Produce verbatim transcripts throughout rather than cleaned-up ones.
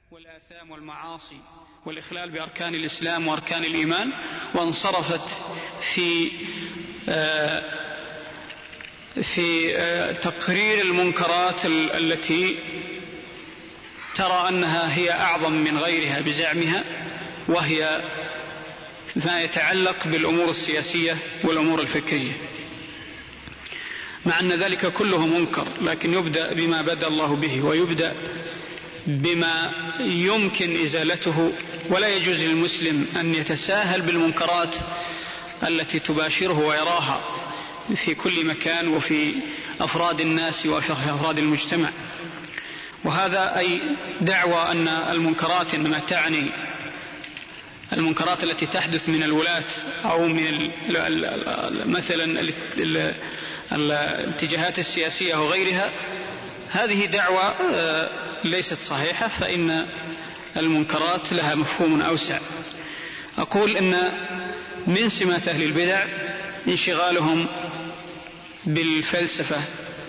والآثام والمعاصي والإخلال بأركان الإسلام وأركان الإيمان، وانصرفت في في تقرير المنكرات التي ترى أنها هي أعظم من غيرها بزعمها، وهي ما يتعلق بالأمور السياسية والأمور الفكرية، مع أن ذلك كله منكر، لكن يبدأ بما بدأ الله به، ويبدأ بما يمكن إزالته. ولا يجوز للمسلم أن يتساهل بالمنكرات التي تباشره ويراها في كل مكان وفي أفراد الناس وفي أفراد المجتمع. وهذا أي دعوى أن المنكرات إنما تعني المنكرات التي تحدث من الولاة أو من مثلا الاتجاهات السياسية وغيرها، هذه دعوى ليست صحيحة، فإن المنكرات لها مفهوم أوسع. أقول إن من سمات أهل البدع انشغالهم بالفلسفة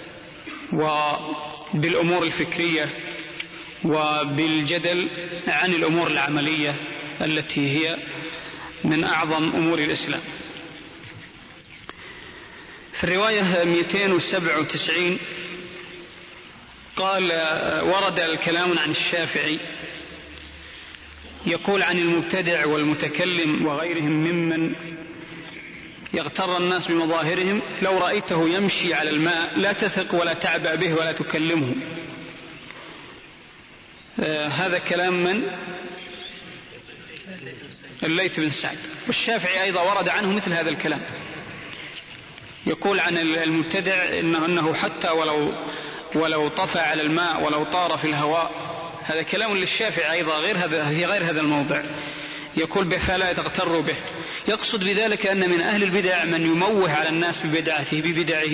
وبالأمور الفكرية وبالجدل عن الأمور العملية التي هي من أعظم أمور الإسلام. في الرواية مئتين وسبعة وتسعين قال ورد الكلام عن الشافعي يقول عن المبتدع والمتكلم وغيرهم ممن يغتر الناس بمظاهرهم: لو رأيته يمشي على الماء لا تثق ولا تعبأ به ولا تكلمه. آه هذا كلام من الليث بن سعد. والشافعي أيضا ورد عنه مثل هذا الكلام، يقول عن المبتدع إنه, إنه حتى ولو ولو طفى على الماء ولو طار في الهواء. هذا كلام للشافعي أيضا غير هذا في غير هذا الموضع، يقول فلا تغتروا به. يقصد بذلك أن من أهل البدع من يموه على الناس ببدعته ببدعه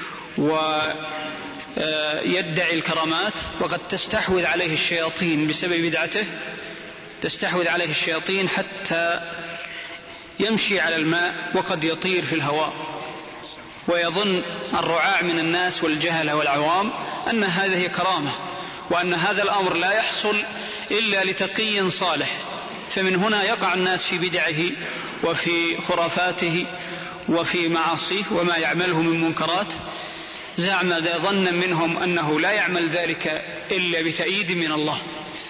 ويدعي الكرامات، وقد تستحوذ عليه الشياطين بسبب بدعته، تستحوذ عليه الشياطين حتى يمشي على الماء وقد يطير في الهواء، ويظن الرعاع من الناس والجهل والعوام أن هذه كرامة، وأن هذا الأمر لا يحصل إلا لتقي صالح. فمن هنا يقع الناس في بدعه وفي خرافاته وفي معاصيه وما يعمله من منكرات، زعم ظنا منهم أنه لا يعمل ذلك إلا بتأييد من الله.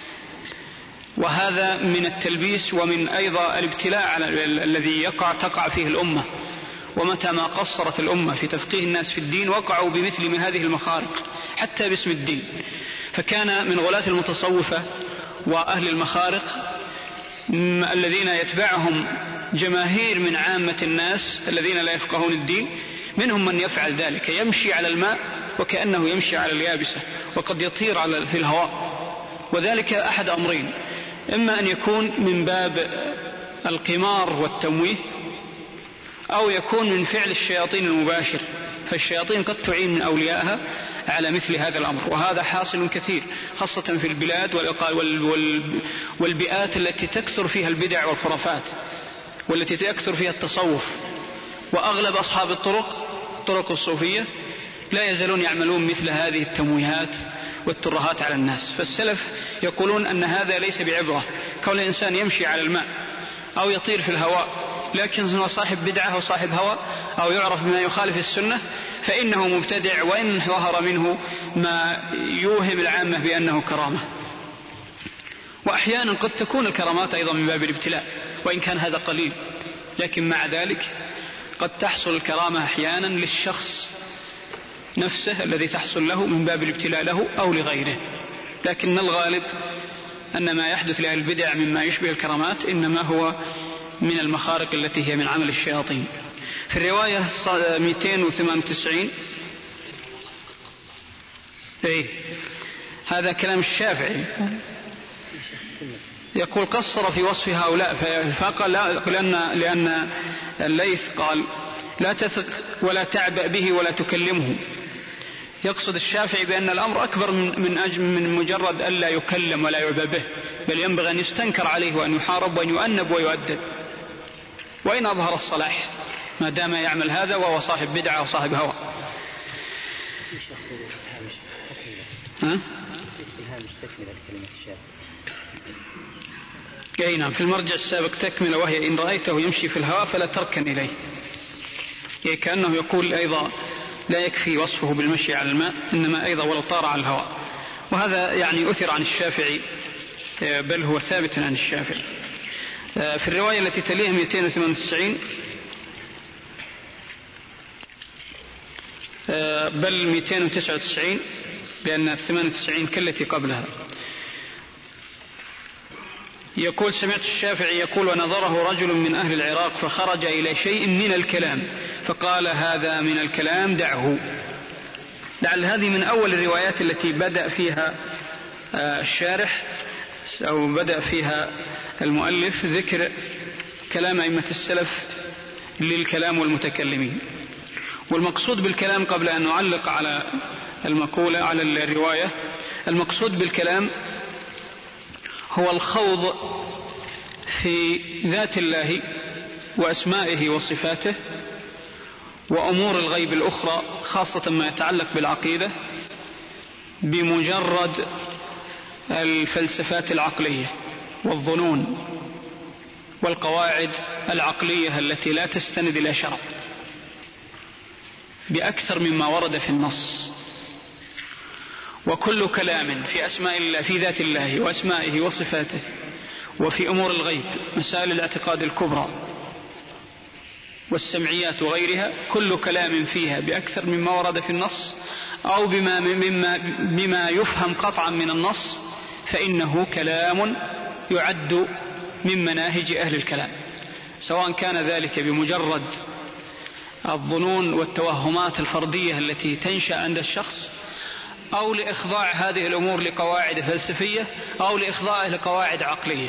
وهذا من التلبيس ومن أيضا الابتلاء الذي يقع تقع فيه الأمة. ومتى ما قصرت الأمة في تفقيه الناس في الدين وقعوا بمثل من هذه المخارق حتى باسم الدين. فكان من غلاة المتصوفة وأهل المخارق الذين يتبعهم جماهير من عامة الناس الذين لا يفقهون الدين، منهم من يفعل ذلك، يمشي على الماء وكأنه يمشي على اليابسة وقد يطير على في الهواء. وذلك أحد أمرين: إما أن يكون من باب القمار والتمويه، أو يكون من فعل الشياطين المباشر، فالشياطين قد تعين من أوليائها على مثل هذا الأمر. وهذا حاصل كثير خاصة في البلاد والبيئات التي تكثر فيها البدع والخرافات والتي تكثر فيها التصوف. وأغلب أصحاب الطرق طرق الصوفية لا يزالون يعملون مثل هذه التمويهات والترهات على الناس. فالسلف يقولون أن هذا ليس بعبرة، كون الإنسان يمشي على الماء أو يطير في الهواء لكن هو صاحب بدعة وصاحب هوى أو يعرف بما يخالف السنة فإنه مبتدع، وإن ظهر منه ما يوهم العامة بأنه كرامة. وأحيانا قد تكون الكرامات أيضا من باب الابتلاء، وإن كان هذا قليل، لكن مع ذلك قد تحصل الكرامة أحيانا للشخص نفسه الذي تحصل له من باب الابتلاء له أو لغيره. لكن الغالب أن ما يحدث لأهل البدع مما يشبه الكرامات إنما هو من المخارق التي هي من عمل الشياطين. في الرواية مئتين وثمانية وتسعين إيه هذا كلام الشافعي، يقول قصر في وصف هؤلاء فقال لأن, لأن الليث قال لا تثق ولا تعبأ به ولا تكلمه. يقصد الشافعي بأن الأمر أكبر من, من, أجل من مجرد ألا يكلم ولا يعبأ به، بل ينبغي أن يستنكر عليه وأن يحارب وأن يؤنب ويؤدب، وإن أظهر الصلاح ما دام يعمل هذا وهو صاحب بدعة وصاحب هوى. ها؟ كلمة الشافعي. أي نعم، في المرجع السابق تكمل وهي إن رأيته يمشي في الهواء فلا تركن إليه، يعني كأنه يقول أيضا لا يكفي وصفه بالمشي على الماء، إنما أيضا ولو طار على الهواء، وهذا يعني أثر عن الشافعي بل هو ثابت عن الشافعي. في الرواية التي تليها مئتين وثمانية وتسعين بل مئتين وتسعة وتسعين، لأن ثمانية وتسعين كالتي قبلها، يقول سمعت الشافعي يقول ونظره رجل من أهل العراق فخرج إلى شيء من الكلام فقال هذا من الكلام دعه. لعل هذه من أول الروايات التي بدأ فيها الشارح أو بدأ فيها المؤلف ذكر كلام أئمة السلف للكلام والمتكلمين. والمقصود بالكلام قبل أن نعلق على المقولة على الرواية، المقصود بالكلام هو الخوض في ذات الله وأسمائه وصفاته وأمور الغيب الأخرى، خاصة ما يتعلق بالعقيدة، بمجرد الفلسفات العقلية والظنون والقواعد العقلية التي لا تستند إلى شرع، بأكثر مما ورد في النص. وكل كلام في أسماء الله في ذات الله وأسمائه وصفاته وفي أمور الغيب، مسائل الاعتقاد الكبرى والسمعيات وغيرها، كل كلام فيها بأكثر مما ورد في النص أو بما, مما بما يفهم قطعا من النص فإنه كلام يعد من مناهج أهل الكلام، سواء كان ذلك بمجرد الظنون والتوهمات الفردية التي تنشأ عند الشخص، أو لإخضاع هذه الأمور لقواعد فلسفية، أو لإخضاعه لقواعد عقلية.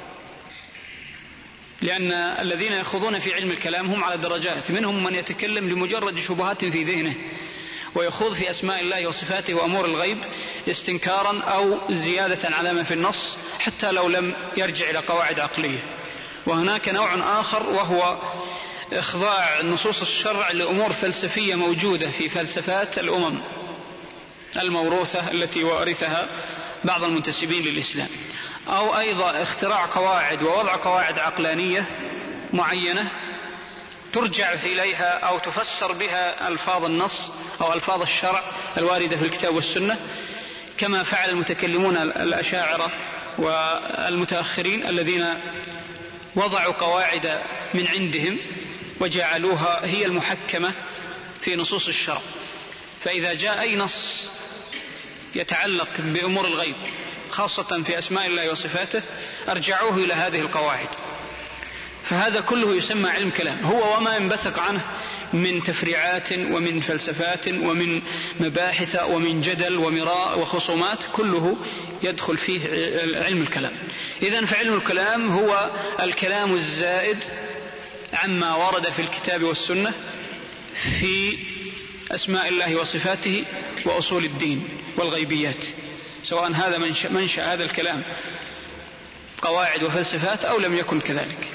لأن الذين يخوضون في علم الكلام هم على درجات، منهم من يتكلم لمجرد شبهات في ذهنه ويخوض في أسماء الله وصفاته وأمور الغيب استنكارا أو زيادة على ما في النص حتى لو لم يرجع إلى قواعد عقلية. وهناك نوع آخر وهو إخضاع نصوص الشرع لأمور فلسفية موجودة في فلسفات الأمم الموروثة التي وارثها بعض المنتسبين للإسلام، أو أيضا اختراع قواعد ووضع قواعد عقلانية معينة ترجع إليها أو تفسر بها ألفاظ النص أو ألفاظ الشرع الواردة في الكتاب والسنة، كما فعل المتكلمون الأشاعرة والمتأخرين الذين وضعوا قواعد من عندهم وجعلوها هي المحكمة في نصوص الشرع. فإذا جاء أي نص يتعلق بأمور الغيب خاصة في أسماء الله وصفاته أرجعوه إلى هذه القواعد. فهذا كله يسمى علم كلام، هو وما ينبثق عنه من تفريعات ومن فلسفات ومن مباحث ومن جدل ومراء وخصومات، كله يدخل فيه علم الكلام. إذن فعلم الكلام هو الكلام الزائد عما ورد في الكتاب والسنة في أسماء الله وصفاته وأصول الدين والغيبيات، سواء هذا منشأ, منشأ هذا الكلام قواعد وفلسفات أو لم يكن كذلك.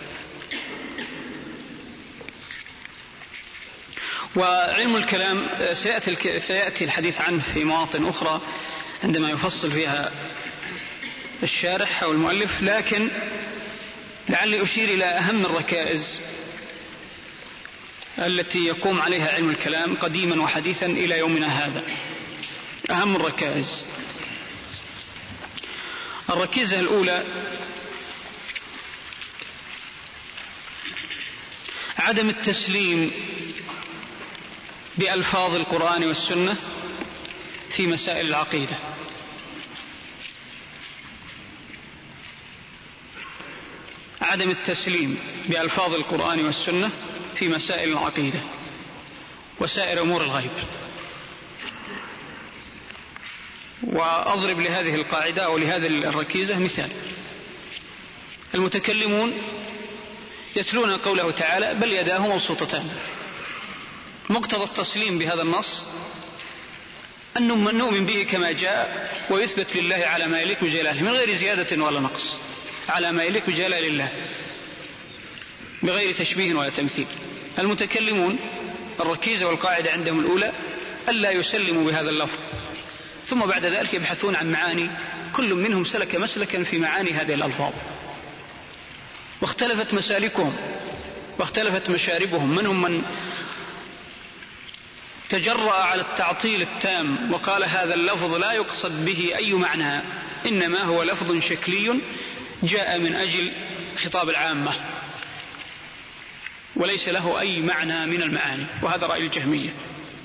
وعلم الكلام سيأتي, سيأتي الحديث عنه في مواطن أخرى عندما يفصل فيها الشارح أو المؤلف، لكن لعلي أشير إلى أهم الركائز التي يقوم عليها علم الكلام قديما وحديثا إلى يومنا هذا. أهم الركائز، الركيزة الأولى عدم التسليم بألفاظ القرآن والسنة في مسائل العقيدة. عدم التسليم بألفاظ القرآن والسنة في مسائل العقيدة وسائر أمور الغيب. وأضرب لهذه القاعدة أو لهذه الركيزة مثال. المتكلمون يتلون قوله تعالى بل يداه مبسوطتان، مقتضى التسليم بهذا النص أن نؤمن به كما جاء ويثبت لله على ما يليق بجلاله من غير زيادة ولا نقص، على ما يليق بجلال الله بغير تشبيه ولا تمثيل. المتكلمون الركيزة والقاعدة عندهم الأولى ألا يسلموا بهذا اللفظ، ثم بعد ذلك يبحثون عن معاني كل منهم سلك مسلكا في معاني هذه الألفاظ، واختلفت مسالكهم واختلفت مشاربهم. منهم من تجرأ على التعطيل التام وقال هذا اللفظ لا يقصد به أي معنى، إنما هو لفظ شكلي جاء من أجل خطاب العامة وليس له أي معنى من المعاني، وهذا رأي الجهمية.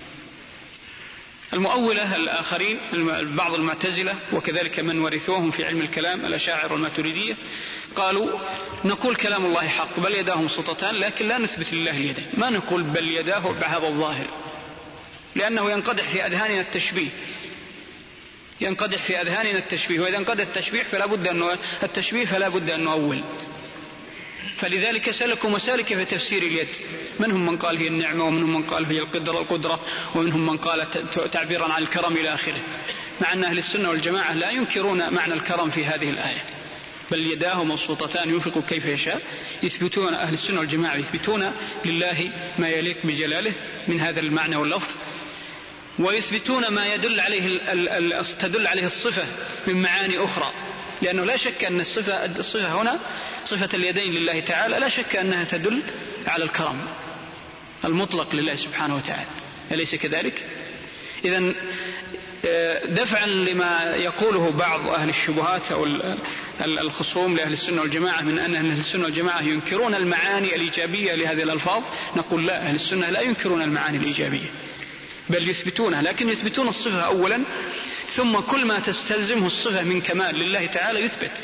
المؤولة الآخرين بعض المعتزلة وكذلك من ورثوهم في علم الكلام الأشاعرة والماتريدية قالوا نقول كلام الله حق بل يداه مبسوطتان، لكن لا نثبت لله اليدين، ما نقول بل يداه بهذا الظاهر، لأنه ينقدح في أذهاننا التشبيه ينقدح في أذهاننا التشبيه وإذا انقدح التشبيه فلا بد أن التشبيه فلا بد أن نؤول. فلذلك سلكوا مسالك في تفسير اليد، منهم من قال هي النعمة، ومنهم من قال هي القدرة القدرة، ومنهم من قال تعبيرا عن الكرم إلى آخره، مع أن أهل السنة والجماعة لا ينكرون معنى الكرم في هذه الآية، بل يداه مبسوطتان ينفق كيف يشاء. يثبتون أهل السنة والجماعة يثبتون لله ما يليق بجلاله من هذا المعنى واللفظ، ويثبتون ما يدل عليه تدل عليه الصفة من معاني أخرى، لأنه لا شك أن الصفة, الصفة هنا صفة اليدين لله تعالى لا شك أنها تدل على الكرم المطلق لله سبحانه وتعالى، أليس كذلك؟ إذن دفعا لما يقوله بعض أهل الشبهات أو الخصوم لأهل السنة والجماعة من أن أهل السنة والجماعة ينكرون المعاني الإيجابية لهذه الألفاظ، نقول لا، أهل السنة لا ينكرون المعاني الإيجابية بل يثبتونها، لكن يثبتون الصفة أولا، ثم كل ما تستلزمه الصفة من كمال لله تعالى يثبت.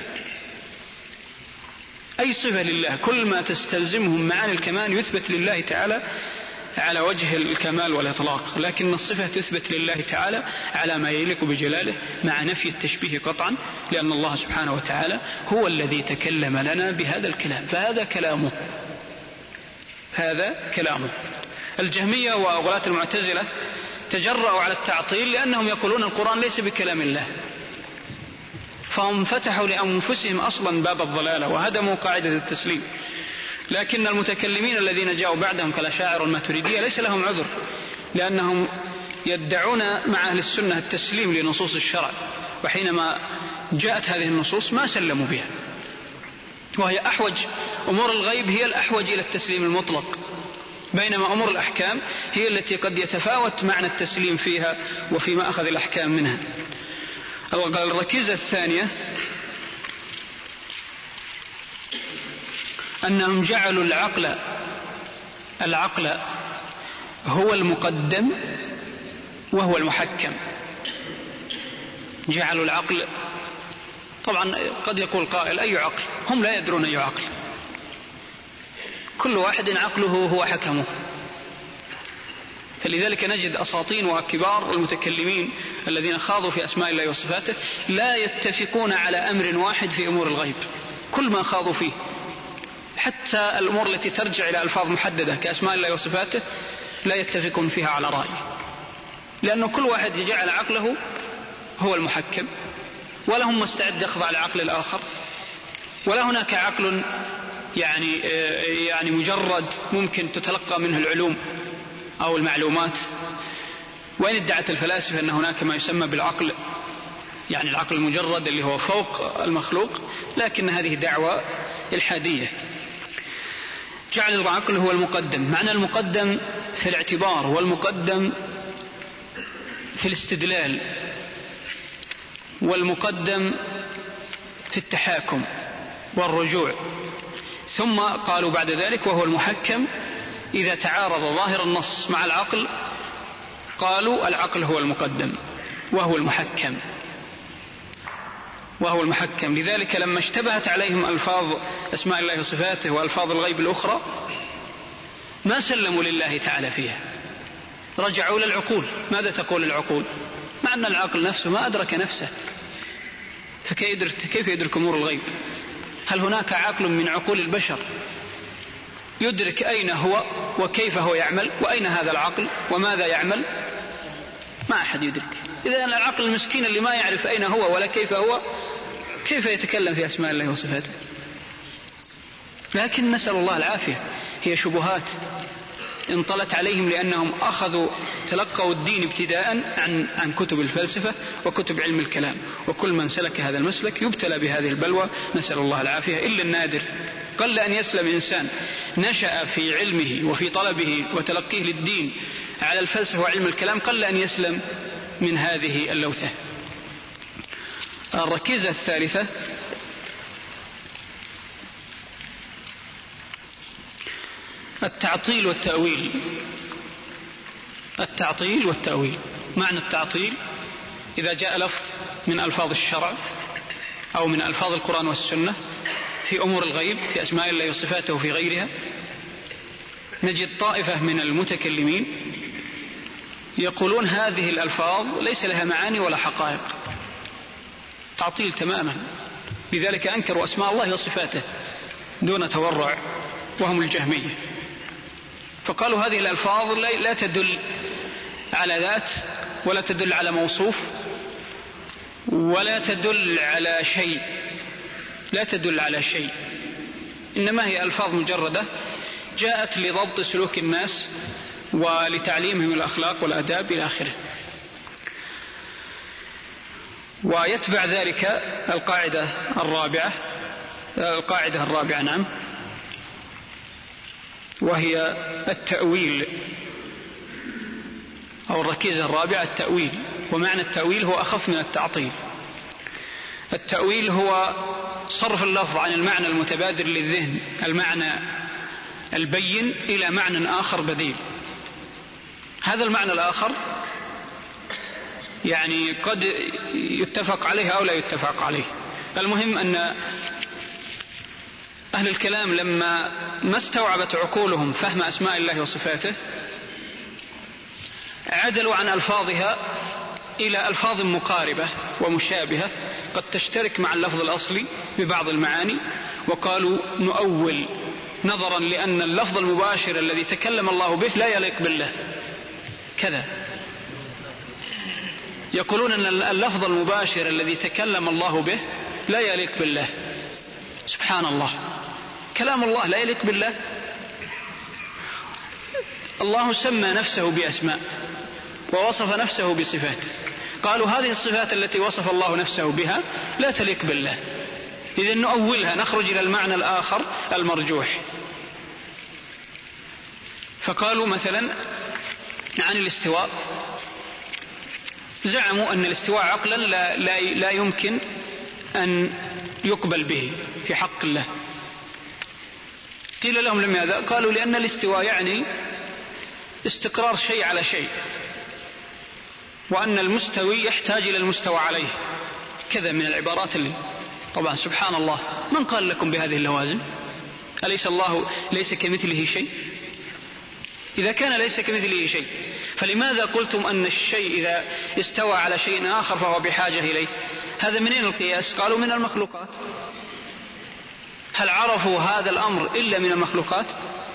أي صفة لله كل ما تستلزمه معاني الكمال يثبت لله تعالى على وجه الكمال والإطلاق، لكن الصفة تثبت لله تعالى على ما يليق بجلاله مع نفي التشبيه قطعا، لأن الله سبحانه وتعالى هو الذي تكلم لنا بهذا الكلام، فهذا كلامه هذا كلامه. الجهمية وغلاة المعتزلة تجرأوا على التعطيل لأنهم يقولون القرآن ليس بكلام الله، فهم فتحوا لأنفسهم أصلا باب الضلالة وهدموا قاعدة التسليم. لكن المتكلمين الذين جاءوا بعدهم كالأشاعرة والماتريدية ليس لهم عذر، لأنهم يدعون مع أهل السنة التسليم لنصوص الشرع، وحينما جاءت هذه النصوص ما سلموا بها، وهي أحوج أمور الغيب هي الأحوج إلى التسليم المطلق، بينما أمور الأحكام هي التي قد يتفاوت معنى التسليم فيها وفيما أخذ الأحكام منها. الركيزة الثانية أنهم جعلوا العقل العقل هو المقدم وهو المحكم. جعلوا العقل، طبعا قد يقول قائل أي عقل؟ هم لا يدرون أي عقل، كل واحد عقله هو حكمه. فلذلك نجد أساطين وكبار المتكلمين الذين خاضوا في أسماء الله وصفاته لا يتفقون على أمر واحد في أمور الغيب، كل ما خاضوا فيه، حتى الأمور التي ترجع إلى ألفاظ محددة كأسماء الله وصفاته لا يتفقون فيها على رأي، لأنه كل واحد يجعل عقله هو المحكم، ولا هم مستعد يخضع لعقل الآخر، ولا هناك عقل يعني يعني مجرد ممكن تتلقى منه العلوم أو المعلومات. وإن ادعت الفلاسفة أن هناك ما يسمى بالعقل، يعني العقل المجرد اللي هو فوق المخلوق، لكن هذه دعوة إلحادية. جعل العقل هو المقدم، معنى المقدم في الاعتبار والمقدم في الاستدلال والمقدم في التحاكم والرجوع. ثم قالوا بعد ذلك وهو المحكم إذا تعارض ظاهر النص مع العقل، قالوا العقل هو المقدم وهو المحكم وهو المحكم. لذلك لما اشتبهت عليهم ألفاظ أسماء الله وصفاته وألفاظ الغيب الأخرى ما سلموا لله تعالى فيها، رجعوا للعقول. ماذا تقول العقول؟ مع أن العقل نفسه ما أدرك نفسه، فكيف يدرك أمور الغيب؟ هل هناك عقل من عقول البشر يدرك أين هو وكيف هو يعمل، وأين هذا العقل وماذا يعمل؟ ما أحد يدرك. إذا العقل المسكين اللي ما يعرف أين هو ولا كيف هو، كيف يتكلم في أسماء الله وصفاته؟ لكن نسأل الله العافية، هي شبهات انطلت عليهم لأنهم أخذوا تلقوا الدين ابتداء عن, عن كتب الفلسفة وكتب علم الكلام، وكل من سلك هذا المسلك يبتلى بهذه البلوى، نسأل الله العافية، إلا النادر. قل أن يسلم إنسان نشأ في علمه وفي طلبه وتلقيه للدين على الفلسفة وعلم الكلام، قل أن يسلم من هذه اللوثة. الركيزة الثالثة التعطيل والتأويل. التعطيل والتأويل، معنى التعطيل إذا جاء لفظ من ألفاظ الشرع أو من ألفاظ القرآن والسنة في أمور الغيب، في أسماء الله وصفاته وفي غيرها، نجد طائفة من المتكلمين يقولون هذه الألفاظ ليس لها معاني ولا حقائق، تعطيل تماما، لذلك أنكروا أسماء الله وصفاته دون تورع، وهم الجهمية. فقالوا هذه الألفاظ لا تدل على ذات ولا تدل على موصوف ولا تدل على شيء، لا تدل على شيء، إنما هي ألفاظ مجردة جاءت لضبط سلوك الناس ولتعليمهم الأخلاق والآداب إلى آخره. ويتبع ذلك القاعدة الرابعة القاعدة الرابعة نعم وهي التأويل، أو الركيزة الرابعة التأويل. ومعنى التأويل هو أخف من التعطيل. التأويل هو صرف اللفظ عن المعنى المتبادر للذهن، المعنى البين، إلى معنى آخر بديل. هذا المعنى الآخر يعني قد يتفق عليه أو لا يتفق عليه. المهم أن أهل الكلام لما ما استوعبت عقولهم فهم أسماء الله وصفاته عدلوا عن ألفاظها إلى ألفاظ مقاربة ومشابهة قد تشترك مع اللفظ الأصلي ببعض المعاني، وقالوا نؤول نظرا لأن اللفظ المباشر الذي تكلم الله به لا يليق بالله كذا. يقولون أن اللفظ المباشر الذي تكلم الله به لا يليق بالله. سبحان الله، كلام الله لا يليق بالله. الله سمى نفسه بأسماء ووصف نفسه بصفات، قالوا هذه الصفات التي وصف الله نفسه بها لا تليق بالله، إذن نؤولها، نخرج إلى المعنى الآخر المرجوح. فقالوا مثلا عن الاستواء، زعموا أن الاستواء عقلا لا, لا, لا يمكن أن يقبل به في حق الله. قيل لهم لماذا؟ قالوا لأن الاستواء يعني استقرار شيء على شيء، وأن المستوي يحتاج إلى المستوى عليه، كذا من العبارات اللي طبعا سبحان الله، من قال لكم بهذه اللوازم؟ أليس الله ليس كمثله شيء؟ إذا كان ليس كمثله شيء فلماذا قلتم أن الشيء إذا استوى على شيء آخر فهو بحاجة إليه؟ هذا منين القياس؟ قالوا من المخلوقات. هل عرفوا هذا الأمر إلا من المخلوقات؟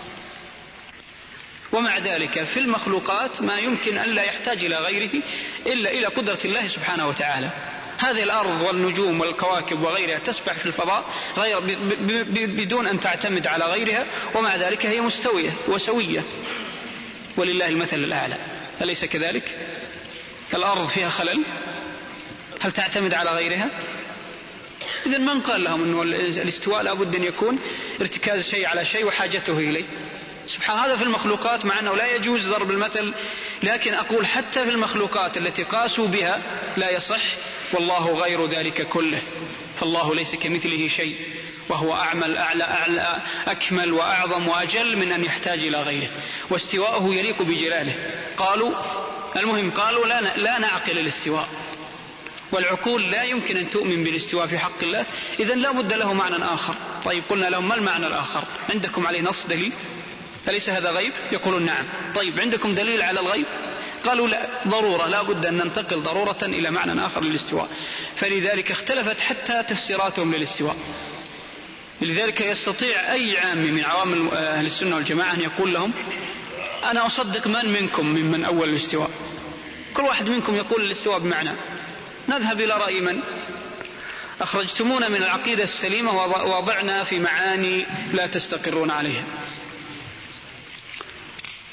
ومع ذلك في المخلوقات ما يمكن أن لا يحتاج إلى غيره إلا إلى قدرة الله سبحانه وتعالى. هذه الأرض والنجوم والكواكب وغيرها تسبح في الفضاء غير بدون أن تعتمد على غيرها، ومع ذلك هي مستوية وسوية ولله المثل الأعلى، أليس كذلك؟ الأرض فيها خلل، هل تعتمد على غيرها؟ إذن من قال لهم أنه الاستواء لابد أن يكون ارتكاز شيء على شيء وحاجته إليه؟ سبحان هذا في المخلوقات، مع أنه لا يجوز ضرب المثل، لكن أقول حتى في المخلوقات التي قاسوا بها لا يصح، والله غير ذلك كله، فالله ليس كمثله شيء، وهو أعمل أعلى أعلى أكمل وأعظم وأجل من أن يحتاج إلى غيره، واستواءه يليق بجلاله. قالوا المهم قالوا لا, لا نعقل الاستواء، والعقول لا يمكن أن تؤمن بالاستواء في حق الله، إذن لا بد له معنى آخر. طيب قلنا لهم ما المعنى الآخر؟ عندكم عليه نص دليل؟ أليس هذا غيب؟ يقولون نعم. طيب عندكم دليل على الغيب؟ قالوا لا، ضرورة، لا بد أن ننتقل ضرورة إلى معنى آخر للاستواء. فلذلك اختلفت حتى تفسيراتهم للاستواء. لذلك يستطيع أي عام من عوام أهل السنة والجماعة أن يقول لهم أنا أصدق من منكم ممن أول الاستواء، كل واحد منكم يقول الاستواء بمعنى، نذهب إلى رأي من أخرجتمونا من العقيدة السليمة ووضعنا في معاني لا تستقرون عليها.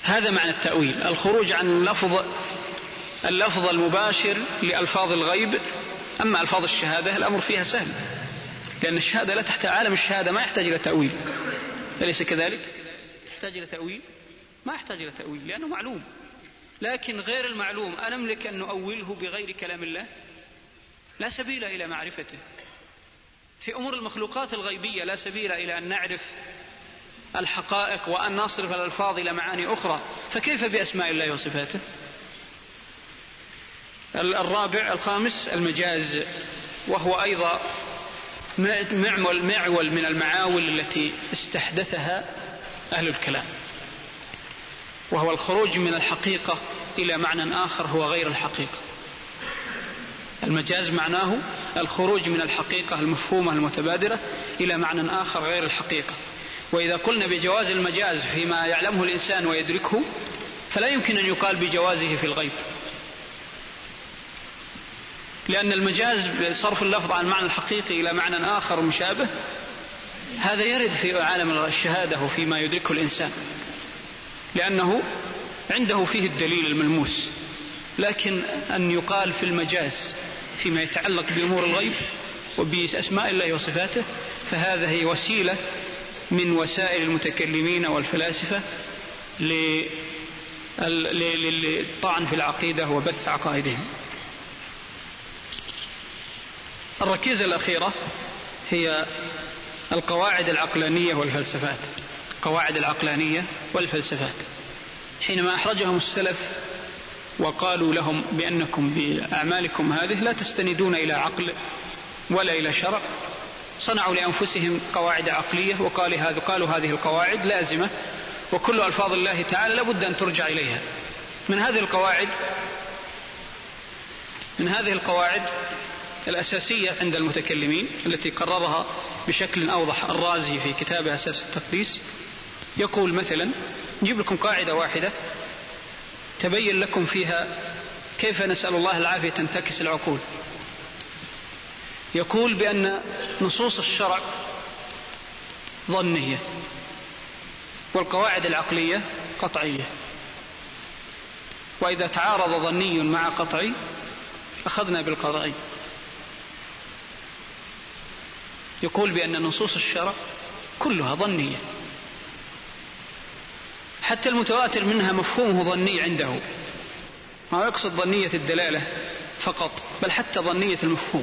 هذا معنى التأويل، الخروج عن اللفظ اللفظ المباشر لألفاظ الغيب. أما ألفاظ الشهادة الأمر فيها سهل، لأن الشهادة لا تحتاج، عالم الشهادة ما يحتاج إلى تأويل، أليس كذلك؟ يحتاج إلى تأويل؟ ما يحتاج إلى تأويل لأنه معلوم. لكن غير المعلوم أنملك أن نؤوله بغير كلام الله؟ لا سبيل إلى معرفته. في أمور المخلوقات الغيبية لا سبيل إلى أن نعرف الحقائق وأن نصرف الألفاظ إلى معاني أخرى، فكيف بأسماء الله وصفاته؟ الرابع الخامس المجاز، وهو أيضا معول معول من المعاول التي استحدثها أهل الكلام، وهو الخروج من الحقيقة إلى معنى آخر هو غير الحقيقة. المجاز معناه الخروج من الحقيقة المفهومة المتبادرة إلى معنى آخر غير الحقيقة. وإذا قلنا بجواز المجاز فيما يعلمه الإنسان ويدركه، فلا يمكن أن يقال بجوازه في الغيب، لأن المجاز بصرف اللفظ عن المعنى الحقيقي إلى معنى آخر مشابه، هذا يرد في عالم الشهادة وفيما يدركه الإنسان، لأنه عنده فيه الدليل الملموس. لكن أن يقال في المجاز فيما يتعلق بأمور الغيب وبأسماء الله وصفاته، فهذا هي وسيلة من وسائل المتكلمين والفلاسفة للطعن في العقيدة وبث عقائدهم. الركيزة الأخيرة هي القواعد العقلانية والفلسفات. قواعد العقلانية والفلسفات حينما أحرجهم السلف وقالوا لهم بأنكم بأعمالكم هذه لا تستندون إلى عقل ولا إلى شرع، صنعوا لأنفسهم قواعد عقلية وقالوا هذا قالوا هذه القواعد لازمة، وكل ألفاظ الله تعالى لابد أن ترجع إليها. من هذه القواعد من هذه القواعد الأساسية عند المتكلمين التي قررها بشكل أوضح الرازي في كتابه أساس التقديس، يقول مثلا، نجيب لكم قاعدة واحدة تبين لكم فيها كيف نسأل الله العافية تنتكس العقول. يقول بأن نصوص الشرع ظنية والقواعد العقلية قطعية، وإذا تعارض ظني مع قطعي أخذنا بالقطعي. يقول بأن نصوص الشرع كلها ظنية، حتى المتواتر منها مفهومه ظني عنده، ما يقصد ظنية الدلالة فقط، بل حتى ظنية المفهوم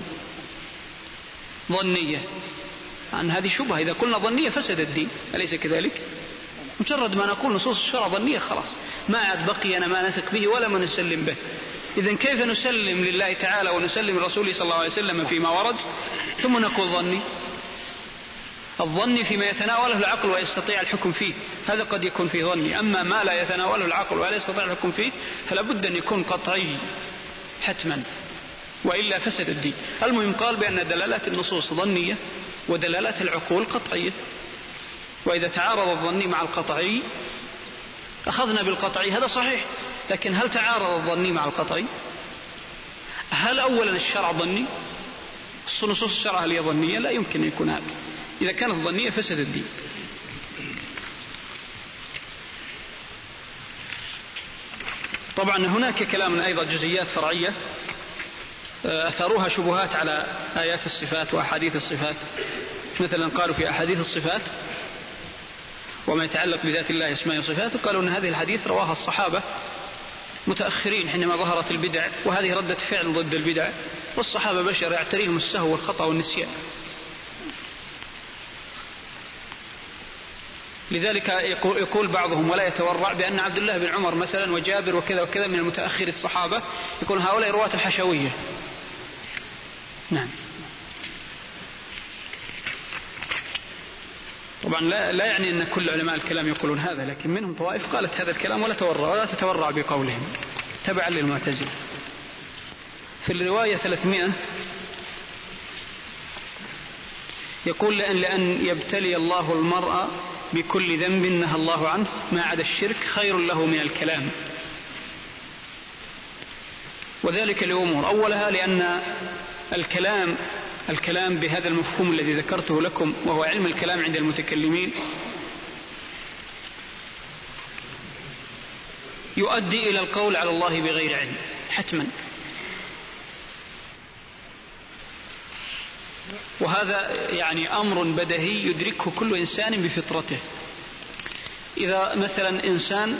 ظنية. عن هذه شبهة، إذا قلنا ظنية فسد الدين، أليس كذلك؟ مجرد ما نقول نصوص الشرع ظنية خلاص ما عاد بقي أنا ما نثق به ولا ما نسلم به. إذن كيف نسلم لله تعالى ونسلم لرسوله صلى الله عليه وسلم فيما ورد ثم نقول ظني؟ الظن فيما يتناوله العقل ويستطيع الحكم فيه، هذا قد يكون فيه ظني. أما ما لا يتناوله العقل ولا يستطيع الحكم فيه فلا بد أن يكون قطعي حتما، وإلا فسد الدين. المهم قال بأن دلالات النصوص ظنية ودلالات العقول قطعية، وإذا تعارض الظني مع القطعي أخذنا بالقطعي، هذا صحيح. لكن هل تعارض الظني مع القطعي؟ هل أولا الشرع ظني؟ نصوص الشرع هل هي ظنية؟ لا يمكن أن يكون هذا. إذا كانت ظنية فسد الدين. طبعا هناك كلام أيضا جزئيات فرعية أثاروها شبهات على آيات الصفات وأحاديث الصفات. مثلا قالوا في أحاديث الصفات وما يتعلق بذات الله اسماء وصفاته، قالوا أن هذه الحديث رواها الصحابة متأخرين حينما ظهرت البدع، وهذه ردة فعل ضد البدع، والصحابة بشر يعتريهم السهو والخطأ والنسيان. لذلك يقول بعضهم ولا يتورع بأن عبد الله بن عمر مثلا وجابر وكذا وكذا من المتأخر الصحابة يقول هؤلاء رواة الحشوية. نعم. طبعا لا, لا يعني أن كل علماء الكلام يقولون هذا، لكن منهم طوائف قالت هذا الكلام ولا تورع ولا تتورع بقولهم تبعا للمعتزلة. في الرواية ثلاثمائة يقول لأن, لأن يبتلي الله المرء بكل ذنب نهى الله عنه ما عدا الشرك خير له من الكلام. وذلك لأمور، أولها لأن الكلام الكلام بهذا المفهوم الذي ذكرته لكم وهو علم الكلام عند المتكلمين يؤدي إلى القول على الله بغير علم حتما. وهذا يعني أمر بديهي يدركه كل إنسان بفطرته. إذا مثلا إنسان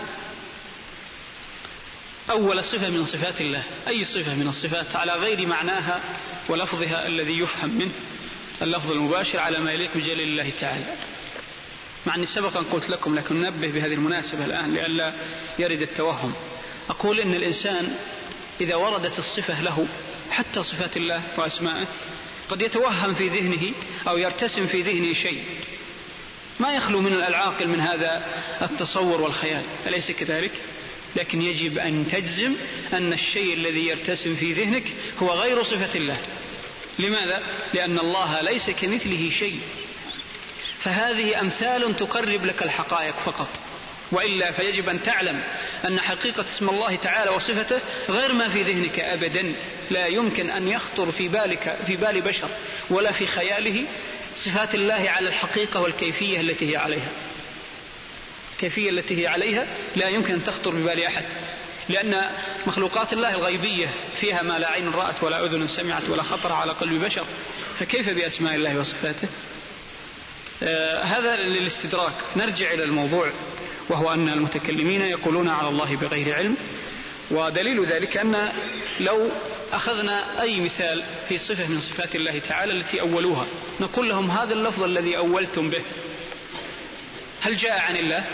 أول صفة من صفات الله، أي صفة من الصفات، على غير معناها ولفظها الذي يفهم منه اللفظ المباشر على ما يليق بجلال الله تعالى، مع أني سبقا قلت لكم لكن ننبه بهذه المناسبة الآن لئلا يرد التوهم. أقول إن الإنسان إذا وردت الصفة له حتى صفات الله وأسمائه قد يتوهم في ذهنه أو يرتسم في ذهنه شيء ما يخلو من العاقل من هذا التصور والخيال، أليس كذلك؟ لكن يجب أن تجزم أن الشيء الذي يرتسم في ذهنك هو غير صفة الله. لماذا؟ لأن الله ليس كمثله شيء، فهذه أمثال تقرب لك الحقائق فقط، وإلا فيجب أن تعلم أن حقيقة اسم الله تعالى وصفته غير ما في ذهنك أبدا. لا يمكن أن يخطر في بالك في بال بشر ولا في خياله صفات الله على الحقيقة والكيفية التي هي عليها. الكيفية التي هي عليها لا يمكن أن تخطر ببال أحد، لأن مخلوقات الله الغيبية فيها ما لا عين رأت ولا أذن سمعت ولا خطر على قلب بشر، فكيف بأسماء الله وصفاته؟ آه هذا للاستدراك. نرجع إلى الموضوع، وهو أن المتكلمين يقولون على الله بغير علم. ودليل ذلك أن لو أخذنا أي مثال في صفة من صفات الله تعالى التي أولوها نقول لهم هذا اللفظ الذي أولتم به هل جاء عن الله؟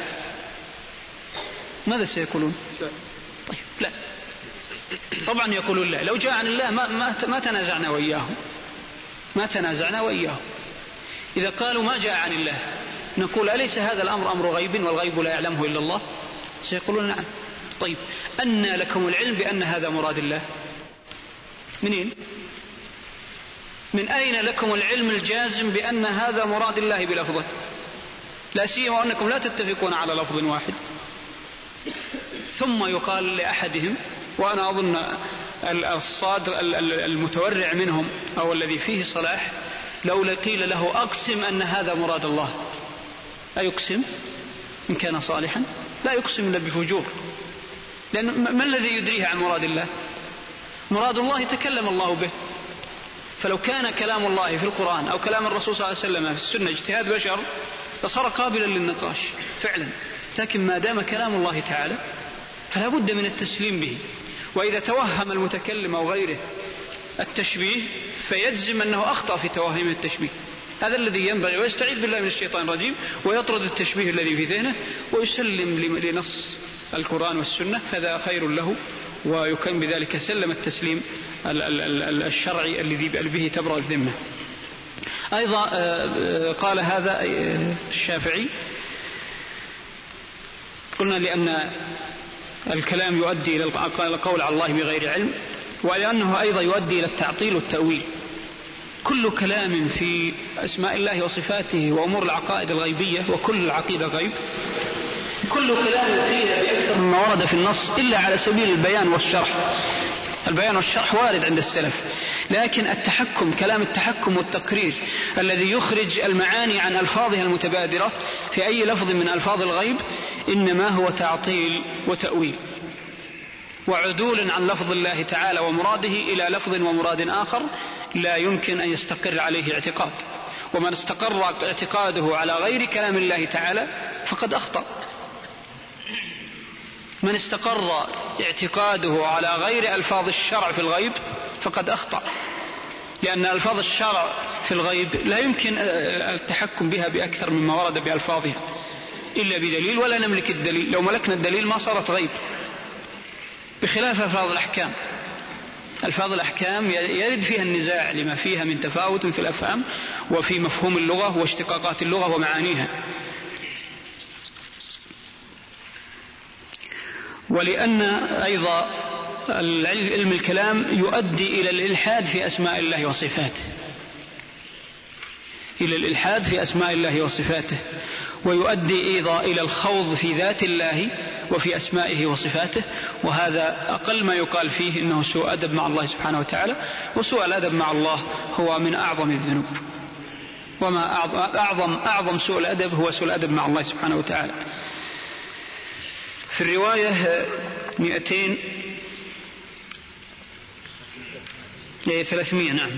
ماذا سيقولون؟ طيب لا، طبعا يقولون لا. لو جاء عن الله ما, ما, ما تنازعنا وإياه ما تنازعنا وإياه. إذا قالوا ما جاء عن الله نقول أليس هذا الأمر أمر غيب والغيب لا يعلمه إلا الله؟ سيقولون نعم. طيب أن لكم العلم بأن هذا مراد الله؟ منين؟ من أين لكم العلم الجازم بأن هذا مراد الله بلفظه؟ لا سيما أنكم لا تتفقون على لفظ واحد. ثم يقال لأحدهم، وأنا أظن الصادق المتورع منهم أو الذي فيه صلاح، لو قيل له أقسم أن هذا مراد الله أيقسم إن كان صالحا؟ لا يقسم إلا بفجور، لأن ما الذي يدريه عن مراد الله؟ مراد الله تكلم الله به، فلو كان كلام الله في القرآن أو كلام الرسول صلى الله عليه وسلم في السنة اجتهاد بشر فصار قابلا للنقاش فعلا. لكن ما دام كلام الله تعالى فلا بد من التسليم به. وإذا توهم المتكلم أو غيره التشبيه فيجزم أنه أخطأ في توهم التشبيه. هذا الذي ينبغي، ويستعيذ بالله من الشيطان الرجيم ويطرد التشبيه الذي في ذهنه ويسلم لنص القرآن والسنة، هذا خير له، ويكون بذلك سلم التسليم الشرعي الذي به تبرأ الذمة. أيضا قال هذا الشافعي، قلنا لأن الكلام يؤدي إلى القول على الله بغير علم، ولأنه أيضا يؤدي إلى التعطيل والتأويل. كل كلام في أسماء الله وصفاته وأمور العقائد الغيبية، وكل العقيدة غيب، كل كلام فيها بأكثر مما ورد في النص إلا على سبيل البيان والشرح. البيان والشرح وارد عند السلف، لكن التحكم، كلام التحكم والتقرير الذي يخرج المعاني عن ألفاظها المتبادرة في أي لفظ من ألفاظ الغيب إنما هو تعطيل وتأويل وعدول عن لفظ الله تعالى ومراده إلى لفظ ومراد آخر لا يمكن أن يستقر عليه اعتقاد. ومن استقر اعتقاده على غير كلام الله تعالى فقد أخطأ. من استقر اعتقاده على غير ألفاظ الشرع في الغيب فقد أخطأ، لأن ألفاظ الشرع في الغيب لا يمكن التحكم بها بأكثر مما ورد بألفاظها إلا بدليل، ولا نملك الدليل. لو ملكنا الدليل ما صارت غيب، بخلاف ألفاظ الأحكام. ألفاظ الأحكام يرد فيها النزاع لما فيها من تفاوت في الأفهام وفي مفهوم اللغة واشتقاقات اللغة ومعانيها. ولأن أيضا علم الكلام يؤدي إلى الإلحاد في أسماء الله وصفاته، إلى الإلحاد في أسماء الله وصفاته، ويؤدي أيضا إلى الخوض في ذات الله وفي أسمائه وصفاته، وهذا أقل ما يقال فيه إنه سوء أدب مع الله سبحانه وتعالى. وسوء الأدب مع الله هو من أعظم الذنوب، وما أعظم, أعظم سوء الأدب هو سوء الأدب مع الله سبحانه وتعالى. في الرواية مئتين ثلاثمائة نعم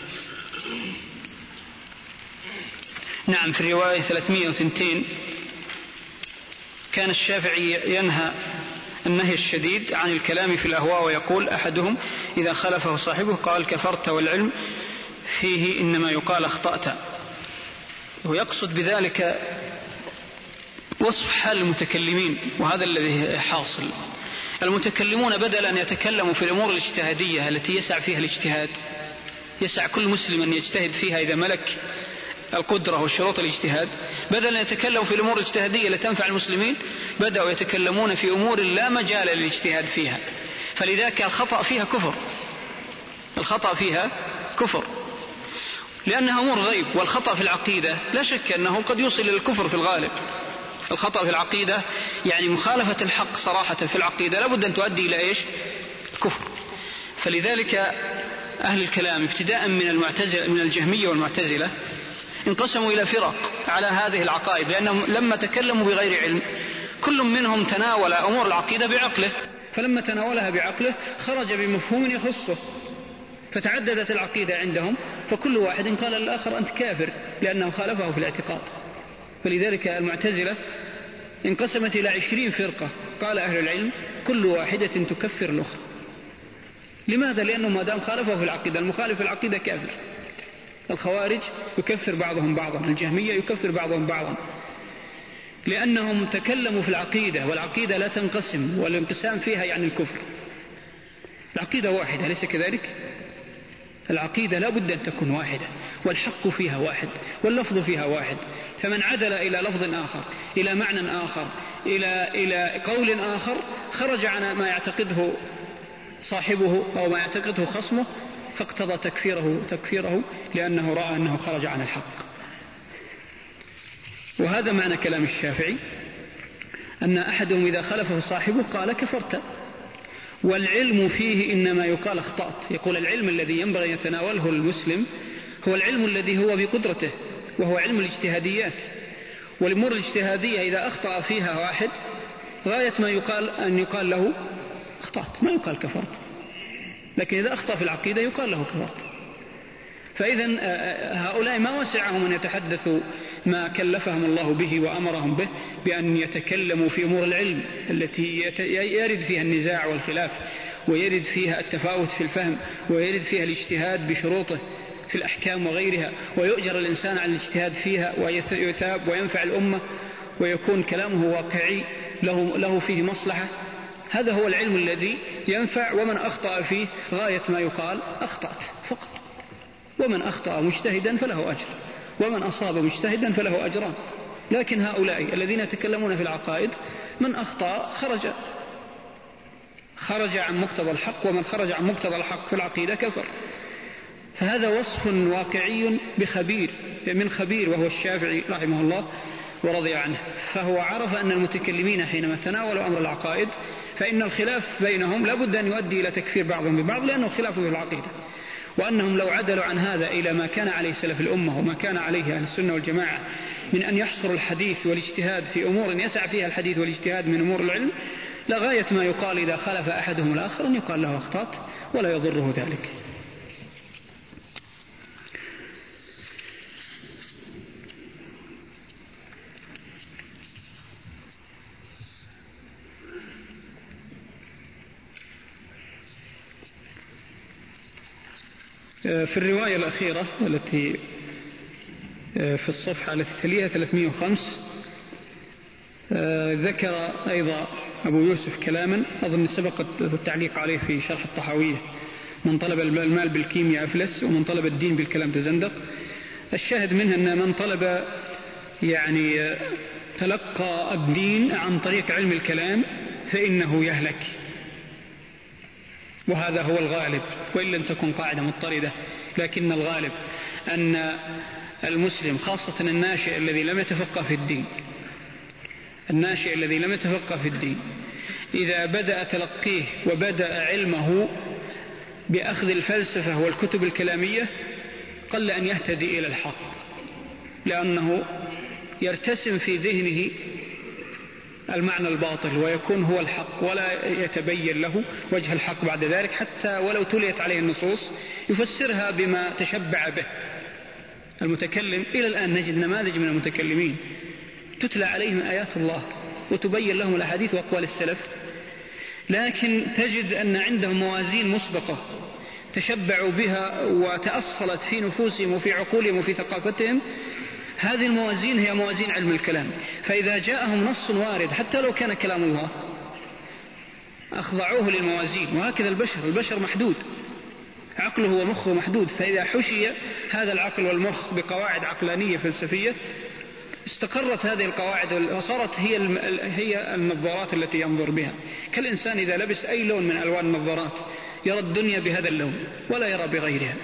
نعم في الرواية ثلاثمائة واثنين كان الشافعي ينهى النهي الشديد عن الكلام في الأهواء ويقول أحدهم إذا خلفه صاحبه قال كفرت والعلم فيه إنما يقال أخطأت، ويقصد بذلك وصف حال المتكلمين، وهذا الذي حاصل. المتكلمون بدل أن يتكلموا في الأمور الاجتهادية التي يسع فيها الاجتهاد، يسع كل مسلم أن يجتهد فيها إذا ملك القدرة وشروط الاجتهاد، بدل أن يتكلموا في الأمور الاجتهادية التي تنفع المسلمين بدأوا يتكلمون في أمور لا مجال للاجتهاد فيها، فلذلك الخطأ فيها كفر، الخطأ فيها كفر لأنها أمور غيب. والخطأ في العقيدة لا شك أنه قد يوصل إلى الكفر في الغالب. الخطأ في العقيدة يعني مخالفة الحق صراحة في العقيدة لابد أن تؤدي إلى إيش؟ الكفر. فلذلك أهل الكلام ابتداء من المعتزلة من الجهمية والمعتزلة انقسموا إلى فرق على هذه العقائد، لأنهم لما تكلموا بغير علم كل منهم تناول أمور العقيدة بعقله، فلما تناولها بعقله خرج بمفهوم يخصه فتعددت العقيدة عندهم، فكل واحد قال للآخر أنت كافر لأنه خالفه في الاعتقاد. فلذلك المعتزلة انقسمت إلى عشرين فرقة، قال أهل العلم كل واحدة تكفر الأخرى. لماذا؟ لأنه ما دام خالفه في العقيدة، المخالف في العقيدة كافر. الخوارج يكفر بعضهم بعضا، الجهمية يكفر بعضهم بعضا، لأنهم تكلموا في العقيدة، والعقيدة لا تنقسم، والانقسام فيها يعني الكفر. العقيدة واحدة أليس كذلك؟ العقيدة لا بد أن تكون واحدة، والحق فيها واحد، واللفظ فيها واحد. فمن عدل إلى لفظ آخر، إلى معنى آخر، إلى, إلى قول آخر، خرج عن ما يعتقده صاحبه أو ما يعتقده خصمه، فاقتضى تكفيره تكفيره لأنه رأى أنه خرج عن الحق. وهذا معنى كلام الشافعي، أن أحدهم إذا خلفه صاحبه قال كفرت، والعلم فيه إنما يقال أخطأت. يقول العلم الذي ينبغي أن يتناوله المسلم هو العلم الذي هو بقدرته، وهو علم الاجتهاديات. والأمور الاجتهادية إذا أخطأ فيها واحد غاية ما يقال أن يقال له أخطأت، ما يقال كفرت. لكن إذا أخطأ في العقيدة يقال له كفرت. فإذا هؤلاء ما وسعهم أن يتحدثوا ما كلفهم الله به وأمرهم به بأن يتكلموا في أمور العلم التي يرد فيها النزاع والخلاف، ويرد فيها التفاوت في الفهم، ويرد فيها الاجتهاد بشروطه في الأحكام وغيرها، ويؤجر الإنسان على الاجتهاد فيها ويثاب وينفع الأمة ويكون كلامه واقعي له, له فيه مصلحة. هذا هو العلم الذي ينفع، ومن أخطأ فيه غاية ما يقال أخطأت فقط. ومن أخطأ مجتهدا فله أجر، ومن أصاب مجتهدا فله أجران. لكن هؤلاء الذين يتكلمون في العقائد من أخطأ خرج خرج عن مقتضى الحق، ومن خرج عن مقتضى الحق في العقيدة كفر. فهذا وصف واقعي بخبير من خبير، وهو الشافعي رحمه الله ورضي عنه. فهو عرف أن المتكلمين حينما تناولوا أمر العقائد فإن الخلاف بينهم لابد أن يؤدي إلى تكفير بعضهم ببعض، لأنه خلاف في العقيدة، وأنهم لو عدلوا عن هذا إلى ما كان عليه سلف الأمة وما كان عليه أهل السنة والجماعة من أن يحصروا الحديث والاجتهاد في أمور يسع فيها الحديث والاجتهاد من أمور العلم، لغاية ما يقال إذا خلف أحدهم الآخر أن يقال له أخطأت ولا يضره ذلك. في الرواية الأخيرة التي في الصفحة التي تليها ثلاثمائة وخمسة ذكر أيضا أبو يوسف كلاما أظن سبق التعليق عليه في شرح الطحاوية: من طلب المال بالكيمياء أفلس، ومن طلب الدين بالكلام تزندق. الشاهد منها أن من طلب يعني تلقى الدين عن طريق علم الكلام فإنه يهلك، وهذا هو الغالب، وإن لم تكن قاعدة مضطردة، لكن الغالب أن المسلم خاصة الناشئ الذي لم يتفقه في الدين الناشئ الذي لم يتفقه في الدين إذا بدأ تلقيه وبدأ علمه بأخذ الفلسفة والكتب الكلامية قل أن يهتدي إلى الحق، لأنه يرتسم في ذهنه المعنى الباطل ويكون هو الحق ولا يتبين له وجه الحق بعد ذلك، حتى ولو تليت عليه النصوص يفسرها بما تشبع به المتكلم. إلى الآن نجد نماذج من المتكلمين تتلى عليهم آيات الله وتبين لهم الأحاديث وأقوال السلف، لكن تجد أن عندهم موازين مسبقة تشبعوا بها وتأصلت في نفوسهم وفي عقولهم وفي ثقافتهم. هذه الموازين هي موازين علم الكلام، فإذا جاءهم نص وارد حتى لو كان كلام الله أخضعوه للموازين. وهكذا البشر البشر محدود، عقله ومخه محدود، فإذا حشي هذا العقل والمخ بقواعد عقلانية فلسفية استقرت هذه القواعد وصارت هي هي النظارات التي ينظر بها. كالإنسان إذا لبس أي لون من ألوان النظارات يرى الدنيا بهذا اللون ولا يرى بغيرها.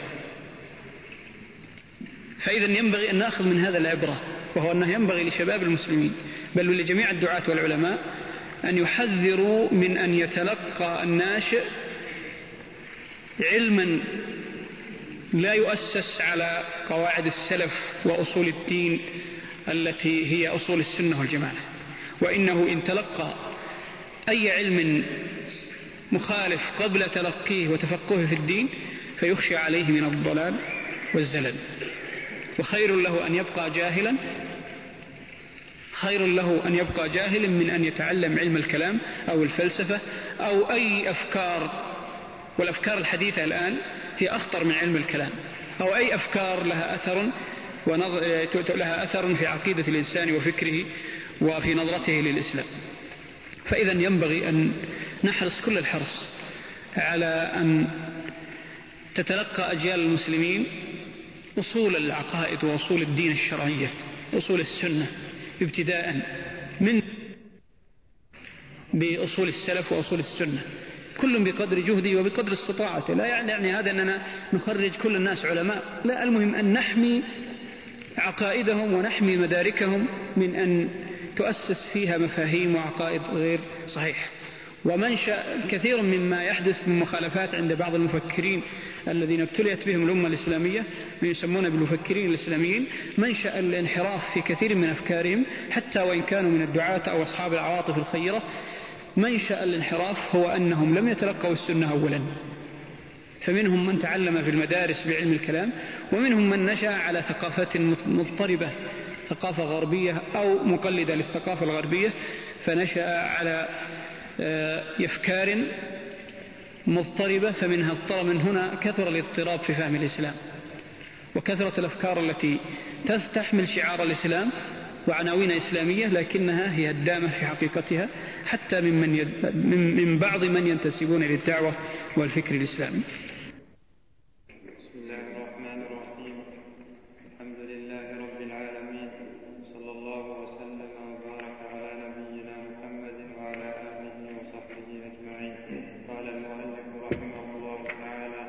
فإذا ينبغي أن نأخذ من هذا العبرة، وهو أنه ينبغي لشباب المسلمين بل ولجميع الدعاة والعلماء أن يحذروا من أن يتلقى الناشئ علما لا يؤسس على قواعد السلف وأصول الدين التي هي أصول السنة والجماعة، وإنه إن تلقى أي علم مخالف قبل تلقيه وتفقهه في الدين فيخشى عليه من الضلال والزلل. وخير له أن يبقى جاهلا خير له أن يبقى جاهلا من أن يتعلم علم الكلام أو الفلسفة أو أي أفكار. والأفكار الحديثة الآن هي أخطر من علم الكلام، أو أي أفكار لها أثر لها أثر في عقيدة الإنسان وفكره وفي نظرته للإسلام. فإذا ينبغي أن نحرص كل الحرص على أن تتلقى أجيال المسلمين أصول العقائد وأصول الدين الشرعية، أصول السنة ابتداء من بأصول السلف وأصول السنة، كل بقدر جهدي وبقدر استطاعته. لا يعني هذا أننا نخرج كل الناس علماء، لا، المهم أن نحمي عقائدهم ونحمي مداركهم من أن تؤسس فيها مفاهيم وعقائد غير صحيحة. ومنشأ كثير مما يحدث من مخالفات عند بعض المفكرين الذين ابتليت بهم الأمة الإسلامية من يسمون بالمفكرين الإسلاميين، منشأ الانحراف في كثير من أفكارهم حتى وإن كانوا من الدعاة أو أصحاب العواطف الخيرة. منشأ الانحراف هو أنهم لم يتلقوا السنة أولا، فمنهم من تعلم في المدارس بعلم الكلام، ومنهم من نشأ على ثقافة مضطربة، ثقافة غربية أو مقلدة للثقافة الغربية، فنشأ على أفكار مضطربة، فمنها اضطرب من هنا كثر الاضطراب في فهم الإسلام، وكثرة الأفكار التي تستحمل شعار الإسلام وعناوين إسلامية لكنها هي الدامة في حقيقتها حتى من, يد... من بعض من ينتسبون للدعوة والفكر الإسلامي. بسم الله الرحمن الرحيم. الحمد لله رب العالمين، صلى الله وسلم وبارك على نبينا محمد وعلى آله وصحبه أجمعين. قال المؤلف رحمه الله تعالى: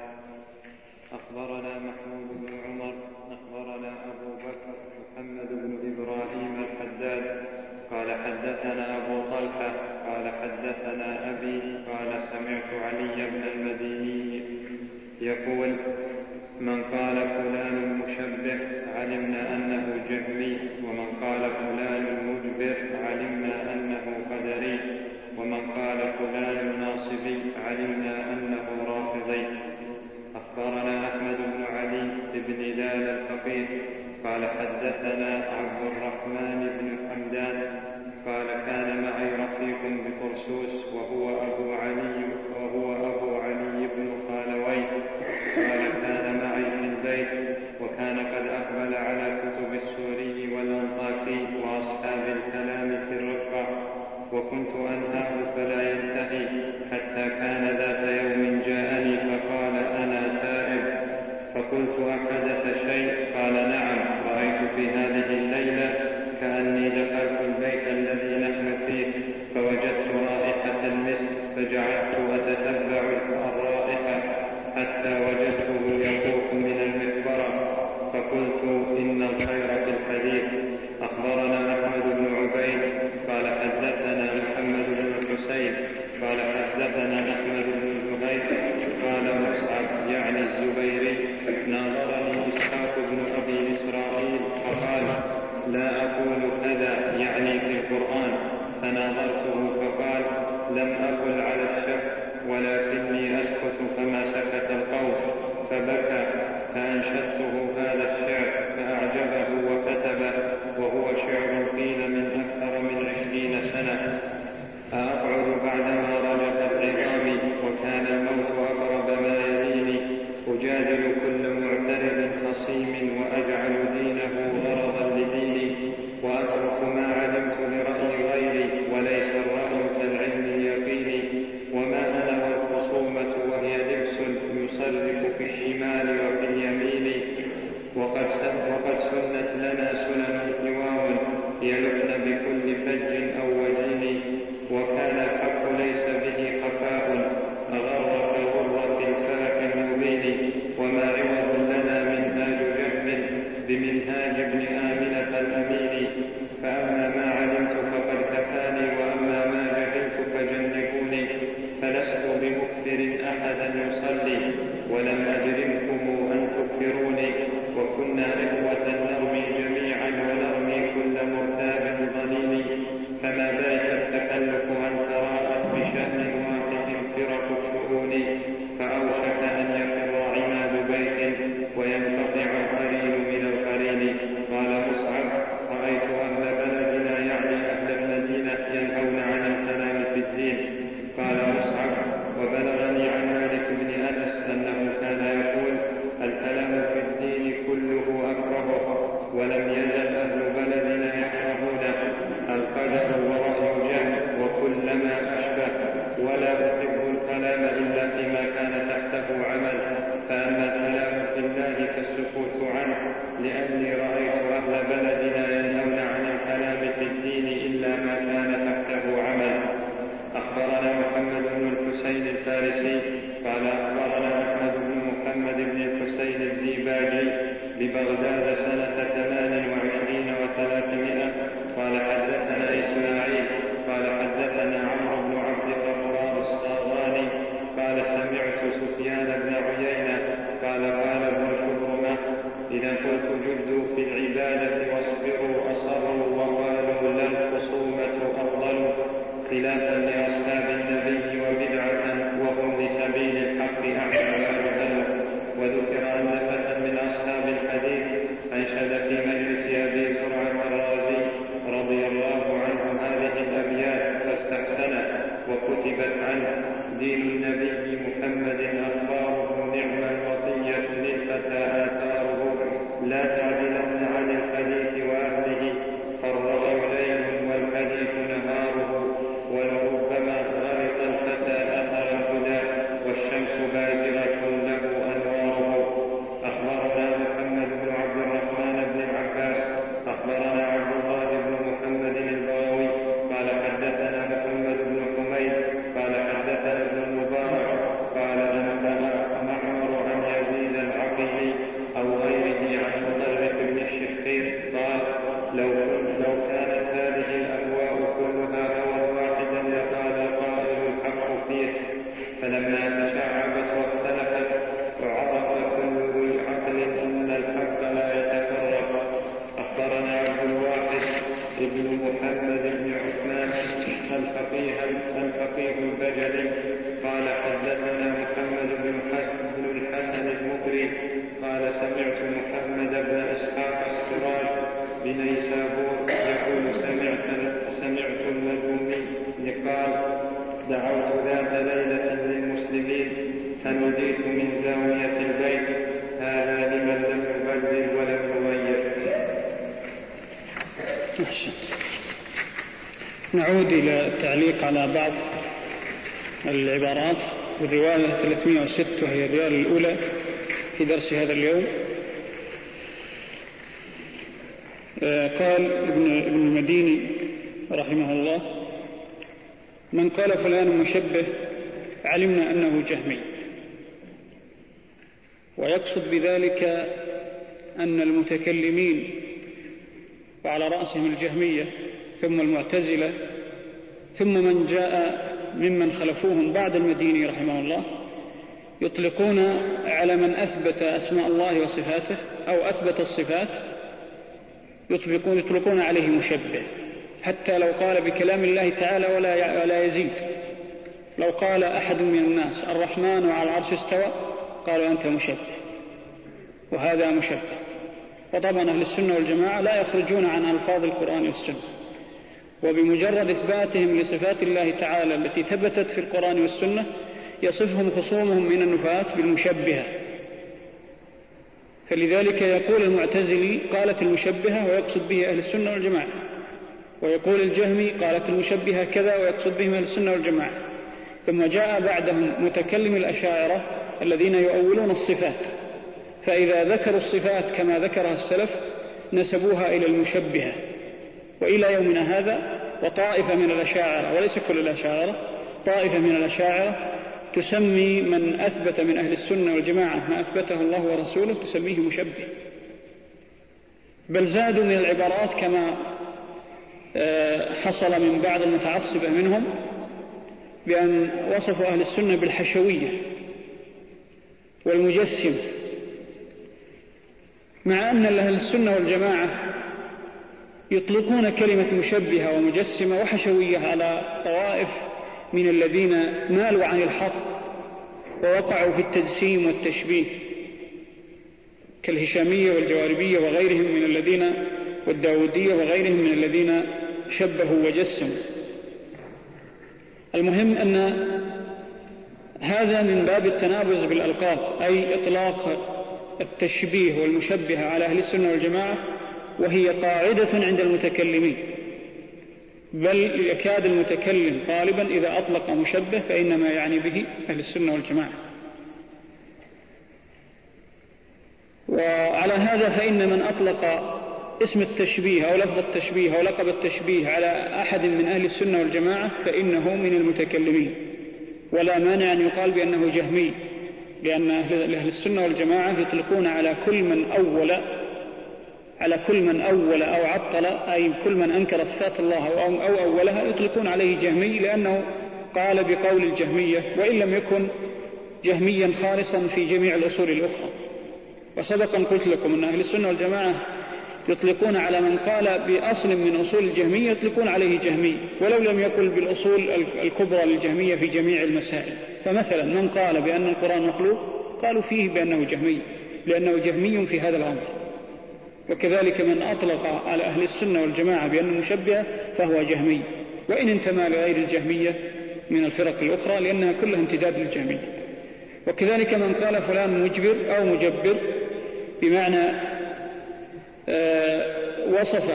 أخبرنا محمود بن عمر أخبرنا أبو بكر محمد بن إبراهيم الحداد قال حدثنا أبو طلحة قال حدثنا أبي قال سمعت علي بن المديني يقول: من قال فلان مشبه علمنا أنه جهمي، ومن قال فلان مجبر علمنا أنه قدري، ومن قال فلان ناصبي علمنا أنه رافضي. أخبرنا أحمد بن علي بن دال الفقيه قال حدثنا عبد الرحمن بن حمدان قال كان معي رفيق بطرسوس وهو أبو علي وهو أبو علي بن خالوي قال كان معي في البيت، وكان قد أقبل على كتب السوري والأنطاكي وأصحاب الكلام في الرقة، وكنت أنهاه فلا ينتهي، حتى كان ذات يوم جاءني فقال: أنا تائب. فقلت: أحدث شيء؟ قال: نعم، رأيت في هذه الليلة كأني دخلت البيت الذي نحن فيه فوجدت رائحة المسك، فجعلت أتتبع الرائحة حتى وجدته يطوف من المقبرة، فقلت: إن الخير في الحديث. أخبرنا أحمد بن عبيد قال حدثنا محمد بن الحسين قال حدثنا أحمد بن زهير قال مصعب يعني الزبيري: ناظرني إسحاق بن أبي إسرائيل فقال: لا أقول كذا يعني في القرآن، فناظرته فقال: لم أقل على الشك ولكني أسكت كما سكت القوم. فبكى فأنشدته هذا الشعر فأعجبه وكتبه، وهو شعر قيل من أكثر من عشرين سنة: أقعد بعدما رجفت عظامي وكان الموت أقرب ما يليني، أجادل كل معترض خصيم وأجعل دينه غرضا لديني، وأترك ما علمت لرأي غيري وليس الرأي كالعلم اليقيني، وما أنا والخصومة وهي لبس يصرف في الشمال وفي اليمين، وقد وقد سنت لنا سنن قوام يلقن بكل فج أو وجين، وكان الحق ليس به خفاء أغر كغرة الفاك المبين، وما عوض لنا منهاج جهل بمنهاج ابن آمنة الأمين، فأما ما علمت فقد كفاني وأما ما جهلت فجنبوني، فلست بمكفر أحدا يصلي ولم أجرمكم أن تكفروني، وكنا إخوة نرمي جميعا ونرمي كل مرتاب ضليل، فما ذاك التكلف أن تراءت بشأن واحد فرق الشؤون، فأوشك أن يفر عماد بيت وينقطع القليل من القليل. قال مصعب: رأيت أهل بلدنا يعني أهل المدينة ينهون عن الكلام في الدين. قال مصعب: وبلغني عن مالك بن أنس أنه كان يقول: الكلام في الدين كله أكرهه، ولم يزل أهل بلدنا يكرهونه، القدر ورأي جهل وكل ما أشبه، ولا أحب الكلام إلا فيما كان تحته عمل، فأما الكلام في الله فالسكوت عنه، لأني رأيت أهل بلدنا ينهون عن الكلام في الدين إلا ما كان تحته عمل. أخبرنا محمد بن الحسين الفارسي قال أخبرنا أحمد بن محمد بن الحسين الديباجي ببغداد سنة ثمان وعشرين وثلاثمائة قال حدثنا إسماعيل قال حدثنا عمرو بن عبد الغفار الصاغاني قال سمعت سفيان بن عيينة قال قال ابن شبرمة: إذا قلت جدوا في العبادة واصبروا أصروا وقالوا لا الخصومة أفضل، خلافا لأصحاب النبي وبدعة وهم لسبيل الحق أحسن وأجل. وذكر أن فتى من أصحاب الحديث أنشد في مجلس أبي زرعة الرازي رضي الله عنه هذه الأبيات فاستحسنت وكتبت عنه: دين النبي محمد أخباره نعم الوصية للفتى آثاره، لا تعدلن عن الحديث وأهله، فالرأي ليل والحديث نهاره، ولربما غرق الفتى أثر الهدى والشمس بازغة له أنواره. أخبرنا محمد بن عبد الرحمن بن العباس أخبرنا عبد الله بن محمد البغوي قال حدثنا محمد بن حميد قال حدثنا ابن المبارك قال أنبأ معمر عن يزيد العقيلي أو غيره عن مطرف بن الشخير قال: لو, لو كانت هذه الأهواء كلها هوى واحدا لقال القائل الحق فيه، فلما تشعبت واختلفت وعرف كل ذي عقل أن الحق لا يتفرق. أخبرنا عبد الواحد ابن محمد بن عثمان الفقيه الفقيه البجلي قال حدثنا محمد بن حسن بن الحسن المقري قال سمعت محمد بن إسحاق السراج بنيسابور يقول: سمعت سمعت المجومي قال: دعوت ذات ليلة للمسلمين فنوديت من زاوية البيت: هذا لمن لم يبدل ولم يغير. نعود إلى التعليق على بعض العبارات. والرواية ثلاثمائة وستة وهي الرواية الأولى في درس هذا اليوم. قال ابن المديني رحمه الله: من قال فلان مشبه علمنا أنه جهمي. ويقصد بذلك أن المتكلمين وعلى رأسهم الجهمية ثم المعتزلة ثم من جاء ممن خلفوهم بعد المديني رحمه الله يطلقون على من أثبت أسماء الله وصفاته أو أثبت الصفات يطلقون, يطلقون عليه مشبه. حتى لو قال بكلام الله تعالى ولا ولا يزيد. لو قال أحد من الناس الرحمن على العرش استوى قالوا أنت مشبه وهذا مشبه. وطبعا أهل السنة والجماعة لا يخرجون عن ألفاظ القرآن والسنة، وبمجرد إثباتهم لصفات الله تعالى التي ثبتت في القرآن والسنة يصفهم خصومهم من النفاة بالمشبهة. فلذلك يقول المعتزلي قالت المشبهة ويقصد به أهل السنة والجماعة، ويقول الجهمي قالت المشبهة كذا ويقصد بهم أهل السنة والجماعة. ثم جاء بعدهم متكلم الأشاعرة الذين يؤولون الصفات، فإذا ذكروا الصفات كما ذكرها السلف نسبوها إلى المشبهة. وإلى يومنا هذا وطائفة من الأشاعرة، وليس كل الأشاعرة، طائفة من الأشاعرة تسمي من أثبت من أهل السنة والجماعة ما أثبته الله ورسوله تسميه مشبه. بل زادوا من العبارات كما حصل من بعض المتعصبة منهم بأن وصفوا أهل السنة بالحشوية والمجسم، مع أن أهل السنة والجماعة يطلقون كلمة مشبهة ومجسمة وحشوية على طوائف من الذين مالوا عن الحق ووقعوا في التجسيم والتشبيه كالهشامية والجواربية وغيرهم من الذين والداودية وغيرهم من الذين شبهوا وجسموا. المهم أن هذا من باب التنابز بالألقاب، أي إطلاق التشبيه والمشبه على أهل السنة والجماعة، وهي قاعدة عند المتكلمين، بل يكاد المتكلم غالبا إذا أطلق مشبه فإنما يعني به أهل السنة والجماعة. وعلى هذا فإن من أطلق اسم التشبيه أو لفظ التشبيه أو لقب التشبيه على أحد من أهل السنة والجماعة فإنه من المتكلمين، ولا مانع أن يقال بأنه جهمي، لأن أهل السنة والجماعة يطلقون على كل من أول على كل من أول أو عطل، أي كل من أنكر صفات الله أو, أو أولها يطلقون عليه جهمي، لأنه قال بقول الجهمية وإن لم يكن جهميا خالصا في جميع الأصول الأخرى. وسبقا قلت لكم أن أهل السنة والجماعة يطلقون على من قال بأصل من أصول الجهمية يطلقون عليه جهمي، ولو لم يقل بالأصول الكبرى للجهمية في جميع المسائل. فمثلا من قال بأن القرآن مخلوق قالوا فيه بأنه جهمي، لأنه جهمي في هذا الأمر. وكذلك من أطلق على أهل السنة والجماعة بأنه مشبه فهو جهمي، وإن انتمى لغير الجهمية من الفرق الأخرى لأنها كلها امتداد للجهمية. وكذلك من قال فلان مجبر أو مجبر بمعنى وصف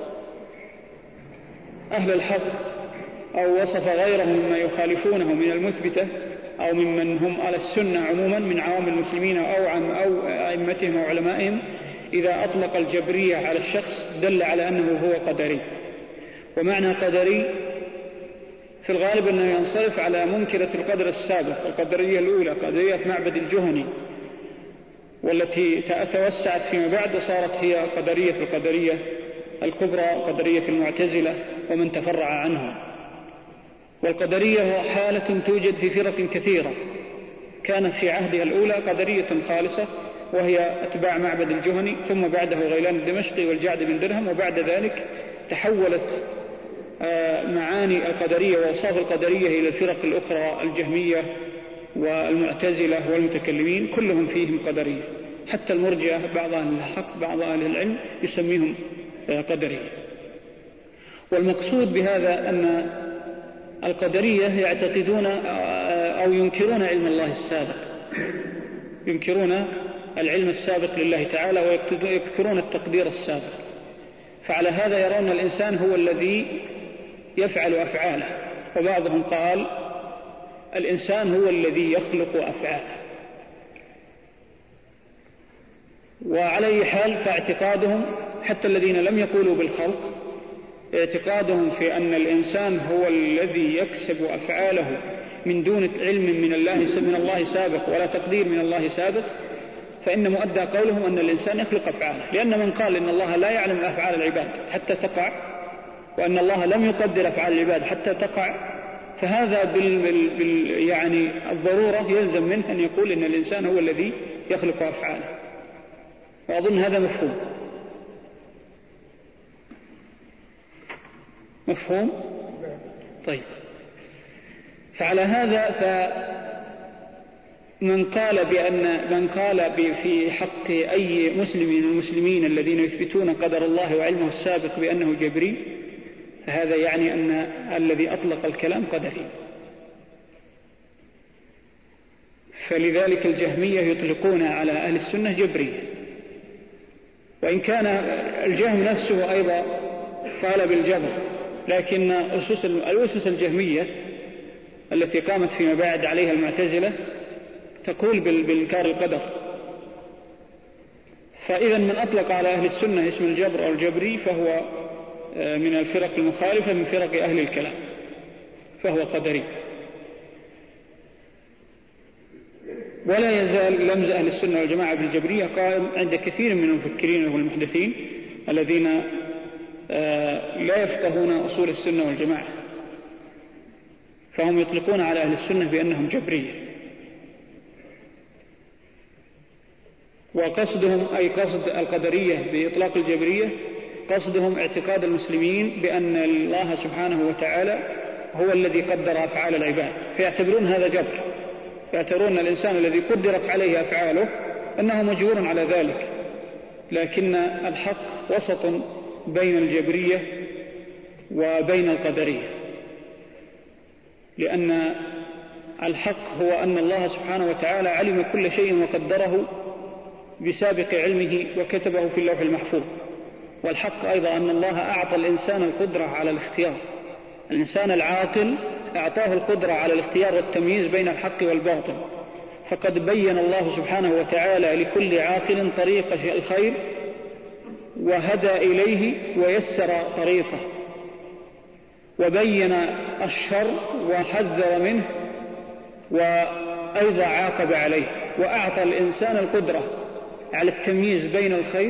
أهل الحق أو وصف غيرهم مما يخالفونه من المثبتة أو ممن هم على السنة عموما من عوام المسلمين أو عم أو أئمتهم أو علمائهم، إذا أطلق الجبرية على الشخص دل على أنه هو قدري. ومعنى قدري في الغالب أنه ينصرف على منكرة القدر السابق، القدرية الأولى قدرية معبد الجهني، والتي توسعت فيما بعد وصارت هي قدرية القدرية الكبرى، قدرية المعتزلة ومن تفرع عنهم. والقدرية حالة توجد في فرق كثيرة، كانت في عهدها الأولى قدرية خالصة وهي أتباع معبد الجهني، ثم بعده غيلان الدمشقي والجعد بن درهم، وبعد ذلك تحولت معاني القدرية وأوصاف القدرية إلى الفرق الأخرى الجهمية والمعتزلة والمتكلمين، كلهم فيهم قدرية، حتى المرجئة بعض أهل الحق بعض أهل العلم يسميهم قدرية. والمقصود بهذا أن القدرية يعتقدون أو ينكرون علم الله السابق، ينكرون العلم السابق لله تعالى ويذكرون التقدير السابق. فعلى هذا يرون الإنسان هو الذي يفعل أفعاله، وبعضهم قال الإنسان هو الذي يخلق أفعاله. وعلى أي حال فاعتقادهم حتى الذين لم يقولوا بالخلق اعتقادهم في أن الإنسان هو الذي يكسب أفعاله من دون علم من الله من الله سابق ولا تقدير من الله سابق، فإن مؤدى قولهم أن الإنسان يخلق أفعاله، لأن من قال إن الله لا يعلم أفعال العباد حتى تقع، وأن الله لم يقدر أفعال العباد حتى تقع، فهذا بال بال بال يعني الضرورة يلزم منه أن يقول إن الإنسان هو الذي يخلق أفعاله. وأظن هذا مفهوم. مفهوم؟ طيب، فعلى هذا فمن قال بأن من قال في حق أي مسلم من المسلمين الذين يثبتون قدر الله وعلمه السابق بأنه جبري، فهذا يعني أن الذي أطلق الكلام قدري. فلذلك الجهمية يطلقون على أهل السنة جبرية، وإن كان الجهم نفسه أيضا قال بالجبر، لكن أسس الأسس الجهمية التي قامت فيما بعد عليها المعتزلة تقول بإنكار القدر. فإذا من أطلق على أهل السنة اسم الجبر أو الجبري فهو من الفرق المخالفة من فرق أهل الكلام، فهو قدري. ولا يزال لمز أهل السنة والجماعة بالجبرية قائم عند كثير من المفكرين والمحدثين الذين لا يفقهون أصول السنة والجماعة، فهم يطلقون على أهل السنة بأنهم جبرية. وقصدهم أي قصد القدرية بإطلاق الجبرية قصدهم اعتقاد المسلمين بأن الله سبحانه وتعالى هو الذي قدر أفعال العباد، فيعتبرون هذا جبر، يعتبرون الإنسان الذي قدرت عليه أفعاله أنه مجبور على ذلك. لكن الحق وسط بين الجبرية وبين القدرية، لأن الحق هو أن الله سبحانه وتعالى علم كل شيء وقدره بسابق علمه وكتبه في اللوح المحفوظ. والحق أيضا أن الله أعطى الإنسان القدرة على الاختيار، الإنسان العاقل أعطاه القدرة على الاختيار والتمييز بين الحق والباطل، فقد بين الله سبحانه وتعالى لكل عاقل طريق الخير وهدى إليه ويسر طريقه، وبين الشر وحذر منه وأيضا عاقب عليه، وأعطى الإنسان القدرة على التمييز بين الخير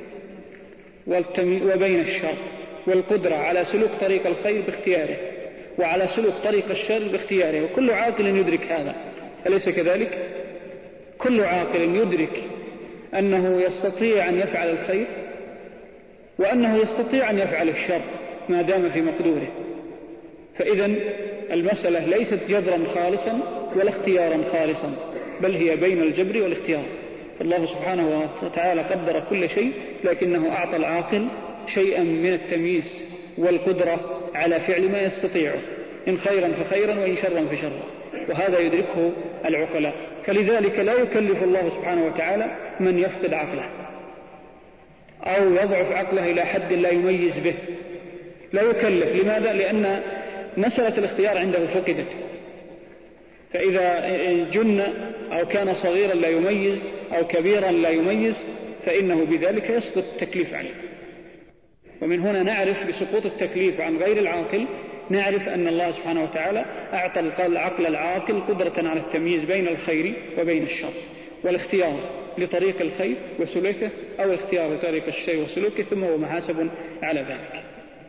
وبين الشر، والقدرة على سلوك طريق الخير باختياره وعلى سلوك طريق الشر باختياره. وكل عاقل يدرك هذا، أليس كذلك؟ كل عاقل يدرك أنه يستطيع أن يفعل الخير وأنه يستطيع أن يفعل الشر ما دام في مقدوره. فإذا المسألة ليست جبرا خالصا ولا اختيارا خالصا، بل هي بين الجبر والاختيار. فالله سبحانه وتعالى قدر كل شيء، لكنه أعطى العاقل شيئا من التمييز والقدرة على فعل ما يستطيعه، إن خيرا فخيرا وإن شرا فشرا، وهذا يدركه العقلاء. فلذلك لا يكلف الله سبحانه وتعالى من يفقد عقله أو يضعف عقله إلى حد لا يميز به، لا يكلف. لماذا؟ لأن مسألة الاختيار عنده فقدت، فإذا جن أو كان صغيرا لا يميز أو كبيرا لا يميز فإنه بذلك يسقط التكليف عليه. ومن هنا نعرف بسقوط التكليف عن غير العاقل، نعرف أن الله سبحانه وتعالى أعطى العقل العاقل قدرة على التمييز بين الخير وبين الشر، والاختيار لطريق الخير وسلوكه أو الاختيار لطريق الشر وسلوكه، ثم هو محاسب على ذلك.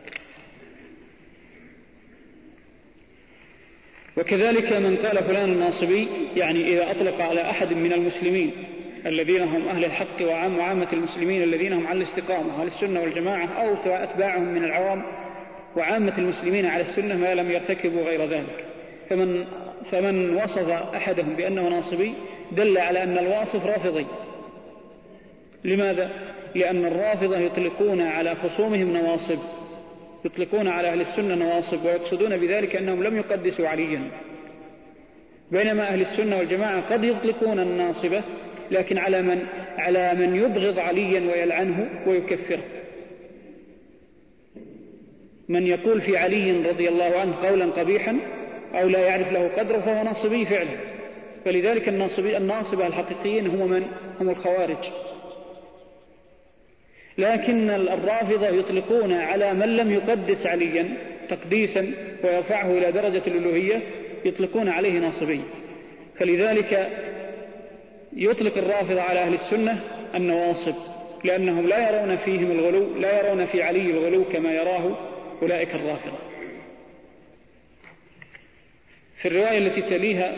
وكذلك من قال فلان الناصبي، يعني إذا أطلق على أحد من المسلمين الذين هم أهل الحق وعام وعامة المسلمين الذين هم على الاستقامة على السنة والجماعة، أو أتباعهم من العوام وعامة المسلمين على السنة ما لم يرتكبوا غير ذلك، فمن, فمن وصف أحدهم بأنه ناصبي دل على أن الواصف رافضي. لماذا؟ لأن الرافضة يطلقون على خصومهم نواصب، يطلقون على أهل السنة نواصب، ويقصدون بذلك أنهم لم يقدسوا عليا، بينما أهل السنة والجماعة قد يطلقون الناصبة لكن على من, على من يبغض عليا ويلعنه ويكفره. من يقول في علي رضي الله عنه قولا قبيحا أو لا يعرف له قدره فهو ناصبي فعلا. فلذلك الناصبي الناصبة الحقيقيين هم من؟ هم الخوارج. لكن الرافضة يطلقون على من لم يقدس عليا تقديسا ويرفعه إلى درجة الألوهية، يطلقون عليه ناصبي. فلذلك يطلق الرافضة على أهل السنة النواصب، لأنهم لا يرون فيهم الغلو، لا يرون في علي الغلو كما يراه أولئك الرافضة. في الرواية التي تليها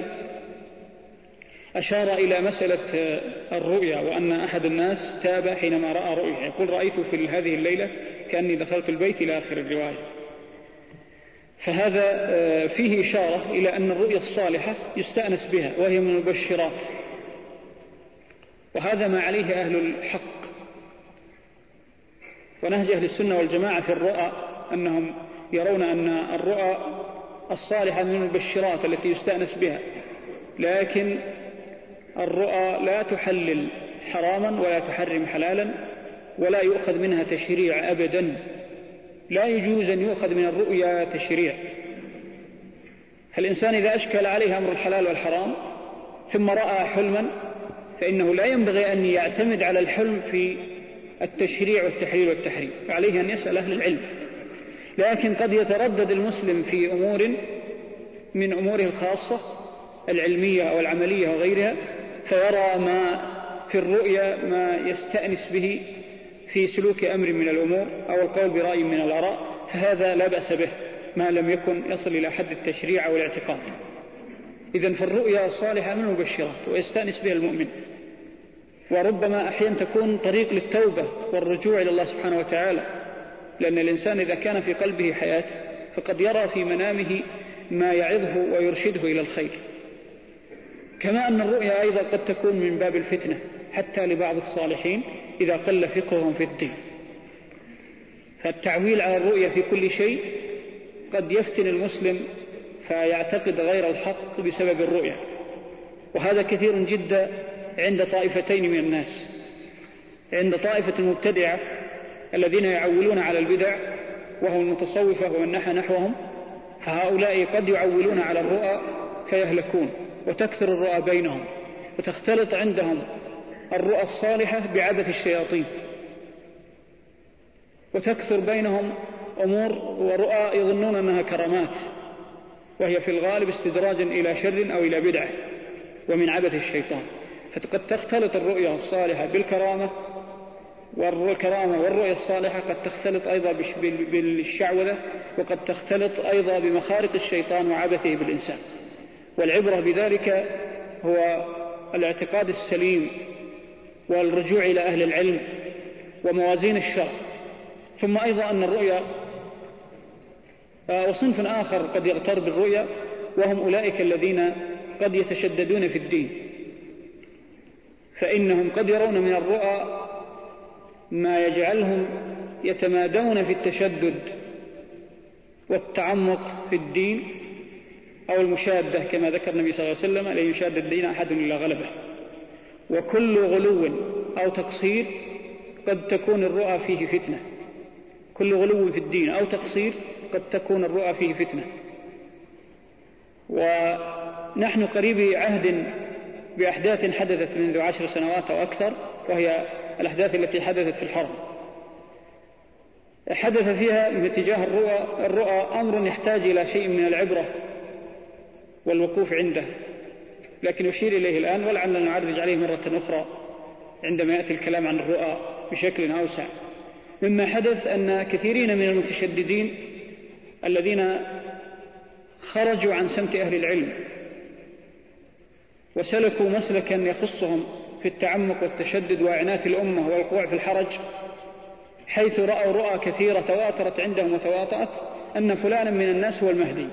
أشار إلى مسألة الرؤيا، وأن أحد الناس تاب حينما رأى رؤيا، يقول رأيت في هذه الليلة كأني دخلت البيت إلى آخر الرواية. فهذا فيه إشارة إلى أن الرؤيا الصالحة يستأنس بها وهي من المبشرات، وهذا ما عليه أهل الحق. ونهج أهل السنة والجماعة في الرؤى أنهم يرون أن الرؤى الصالحة من المبشرات التي يستأنس بها، لكن الرؤى لا تحلل حراما ولا تحرم حلالا ولا يؤخذ منها تشريع أبدا. لا يجوز أن يؤخذ من الرؤيا تشريع. فالإنسان إذا أشكل عليه أمر الحلال والحرام ثم رأى حلما فإنه لا ينبغي أن يعتمد على الحلم في التشريع والتحليل والتحريم، عليه أن يسأل أهل العلم. لكن قد يتردد المسلم في أمور من أموره الخاصة العلمية أو العملية وغيرها، فيرى ما في الرؤيا ما يستأنس به في سلوك أمر من الأمور أو القول برأي من الآراء، فهذا لا بأس به ما لم يكن يصل إلى حد التشريع أو الاعتقاد. إذن فالرؤيا الصالحة من المبشرات ويستأنس بها المؤمن، وربما أحيانا تكون طريق للتوبة والرجوع إلى الله سبحانه وتعالى، لأن الإنسان إذا كان في قلبه حياة فقد يرى في منامه ما يعظه ويرشده إلى الخير. كما أن الرؤيا أيضا قد تكون من باب الفتنة حتى لبعض الصالحين إذا قل فقههم في الدين، فالتعويل على الرؤيا في كل شيء قد يفتن المسلم فيعتقد غير الحق بسبب الرؤيا، وهذا كثير جدا عند طائفتين من الناس. عند طائفة المبتدعة الذين يعولون على البدع وهم المتصوفة ومن نحى نحوهم، فهؤلاء قد يعولون على الرؤى فيهلكون، وتكثر الرؤى بينهم، وتختلط عندهم الرؤى الصالحة بعبث الشياطين، وتكثر بينهم أمور ورؤى يظنون أنها كرامات، وهي في الغالب استدراج إلى شر أو إلى بدعة ومن عبث الشيطان. فقد تختلط الرؤيا الصالحة بالكرامة، والكرامة والرؤيا الصالحة قد تختلط أيضا بالشعوذة، وقد تختلط أيضا بمخارق الشيطان وعبثه بالإنسان. والعبرة بذلك هو الاعتقاد السليم والرجوع إلى أهل العلم وموازين الشرع. ثم أيضا أن الرؤيا وصنف آخر قد يغتر بالرؤيا، وهم أولئك الذين قد يتشددون في الدين، فإنهم قد يرون من الرؤى ما يجعلهم يتمادون في التشدد والتعمق في الدين أو المشادة، كما ذكر النبي صلى الله عليه وسلم: لا يشاد الدين أحد إلا غلبه. وكل غلو أو تقصير قد تكون الرؤى فيه فتنة. كل غلو في الدين أو تقصير قد تكون الرؤى فيه فتنة. ونحن قريب عهد بأحداث حدثت منذ عشر سنوات أو أكثر، وهي الأحداث التي حدثت في الحرب. حدث فيها باتجاه الرؤى, الرؤى أمر يحتاج إلى شيء من العبرة والوقوف عنده، لكن أشير إليه الآن ولعلنا نعرج عليه مرة أخرى عندما يأتي الكلام عن الرؤى بشكل أوسع. مما حدث أن كثيرين من المتشددين الذين خرجوا عن سمت أهل العلم وسلكوا مسلكا يخصهم في التعمق والتشدد وإعنات الأمة والوقوع في الحرج، حيث رأوا رؤى كثيرة تواترت عندهم وتواطأت أن فلانا من الناس هو المهدي،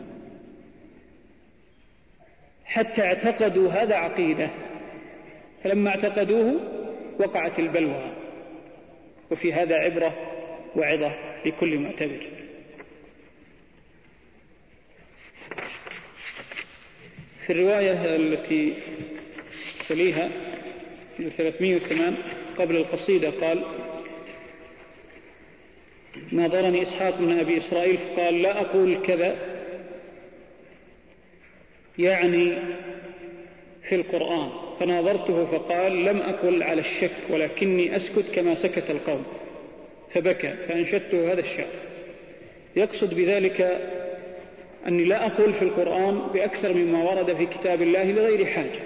حتى اعتقدوا هذا عقيدة. فلما اعتقدوه وقعت البلوى. وفي هذا عبرة وعظة لكل معتبر. في الرواية التي تليها في ثلاثمائة وثمانية قبل القصيدة قال: ناظرني إسحاق من أبي إسرائيل فقال: لا أقول كذا، يعني في القرآن. فناظرته فقال: لم أقل على الشك، ولكني أسكت كما سكت القوم. فبكى فأنشدته هذا الشعر. يقصد بذلك أني لا أقول في القرآن بأكثر مما ورد في كتاب الله لغير حاجة.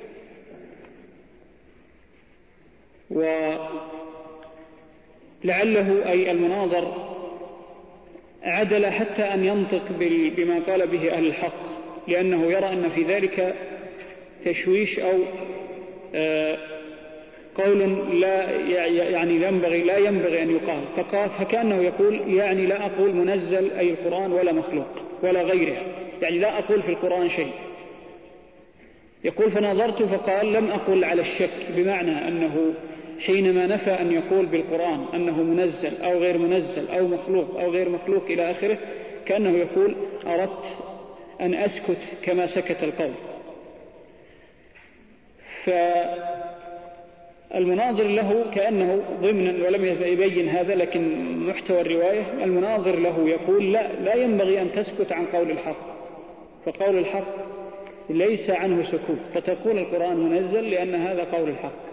ولعله أي المناظر عدل حتى أن ينطق بما قال به أهل الحق، لأنه يرى أن في ذلك تشويش أو قول لا يعني ينبغي لا ينبغي أن يقال، فقال فكأنه يقول يعني لا أقول منزل أي القرآن ولا مخلوق ولا غيرها، يعني لا أقول في القرآن شيء. يقول فنظرت فقال لم أقل على الشك، بمعنى أنه حينما نفى أن يقول بالقرآن أنه منزل أو غير منزل أو مخلوق أو غير مخلوق إلى آخره، كأنه يقول أردت أن أسكت كما سكت القوم. فالمناظر له كأنه ضمنا ولم يبين هذا، لكن محتوى الرواية المناظر له يقول لا لا ينبغي أن تسكت عن قول الحق، فقول الحق ليس عنه سكوت، فتقول القرآن منزل لأن هذا قول الحق.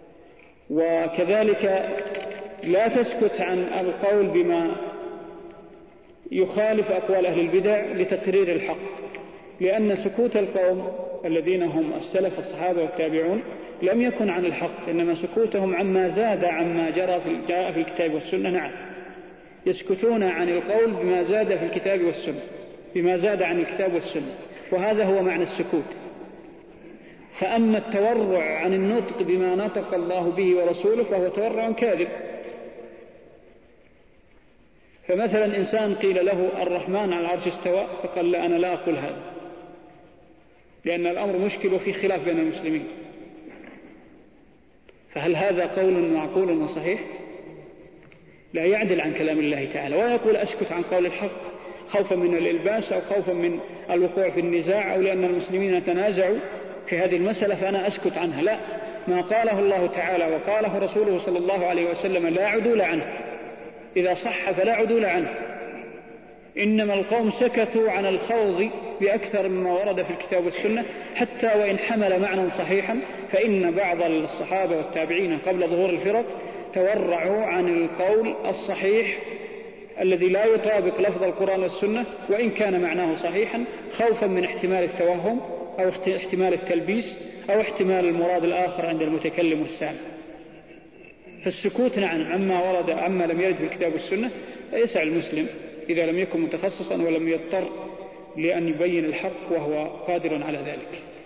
وكذلك لا تسكت عن القول بما يخالف أقوال أهل البدع لتقرير الحق، لأن سكوت القوم الذين هم السلف الصحابة والتابعون لم يكن عن الحق، إنما سكوتهم عما زاد عما جرى في جاء في الكتاب والسنة. نعم، يسكتون عن القول بما زاد في الكتاب والسنة، بما زاد عن الكتاب والسنة، وهذا هو معنى السكوت. فأما التورع عن النطق بما نطق الله به ورسوله فهو تورع كاذب. فمثلا إنسان قيل له الرحمن على العرش استوى، فقال لا أنا لا أقول هذا، لأن الأمر مشكل وفي خلاف بين المسلمين. فهل هذا قول معقول وصحيح؟ لا يعدل عن كلام الله تعالى. ويقول أسكت عن قول الحق خوفا من الإلباس أو خوفا من الوقوع في النزاع أو لأن المسلمين يتنازعوا في هذه المسألة فأنا أسكت عنها. لا، ما قاله الله تعالى وقاله رسوله صلى الله عليه وسلم لا عدول عنه، إذا صح فلا عدول عنه. إنما القوم سكتوا عن الخوض بأكثر مما ورد في الكتاب والسنة، حتى وإن حمل معنى صحيحا، فإن بعض الصحابة والتابعين قبل ظهور الفرق تورعوا عن القول الصحيح الذي لا يطابق لفظ القرآن والسنة وإن كان معناه صحيحا، خوفا من احتمال التوهم أو احتمال التلبيس أو احتمال المراد الآخر عند المتكلم والسامع. فالسكوت نعم عما ورد عما لم يرد في الكتاب والسنة يسع المسلم إذا لم يكن متخصصا ولم يضطر لأن يبين الحق وهو قادر على ذلك.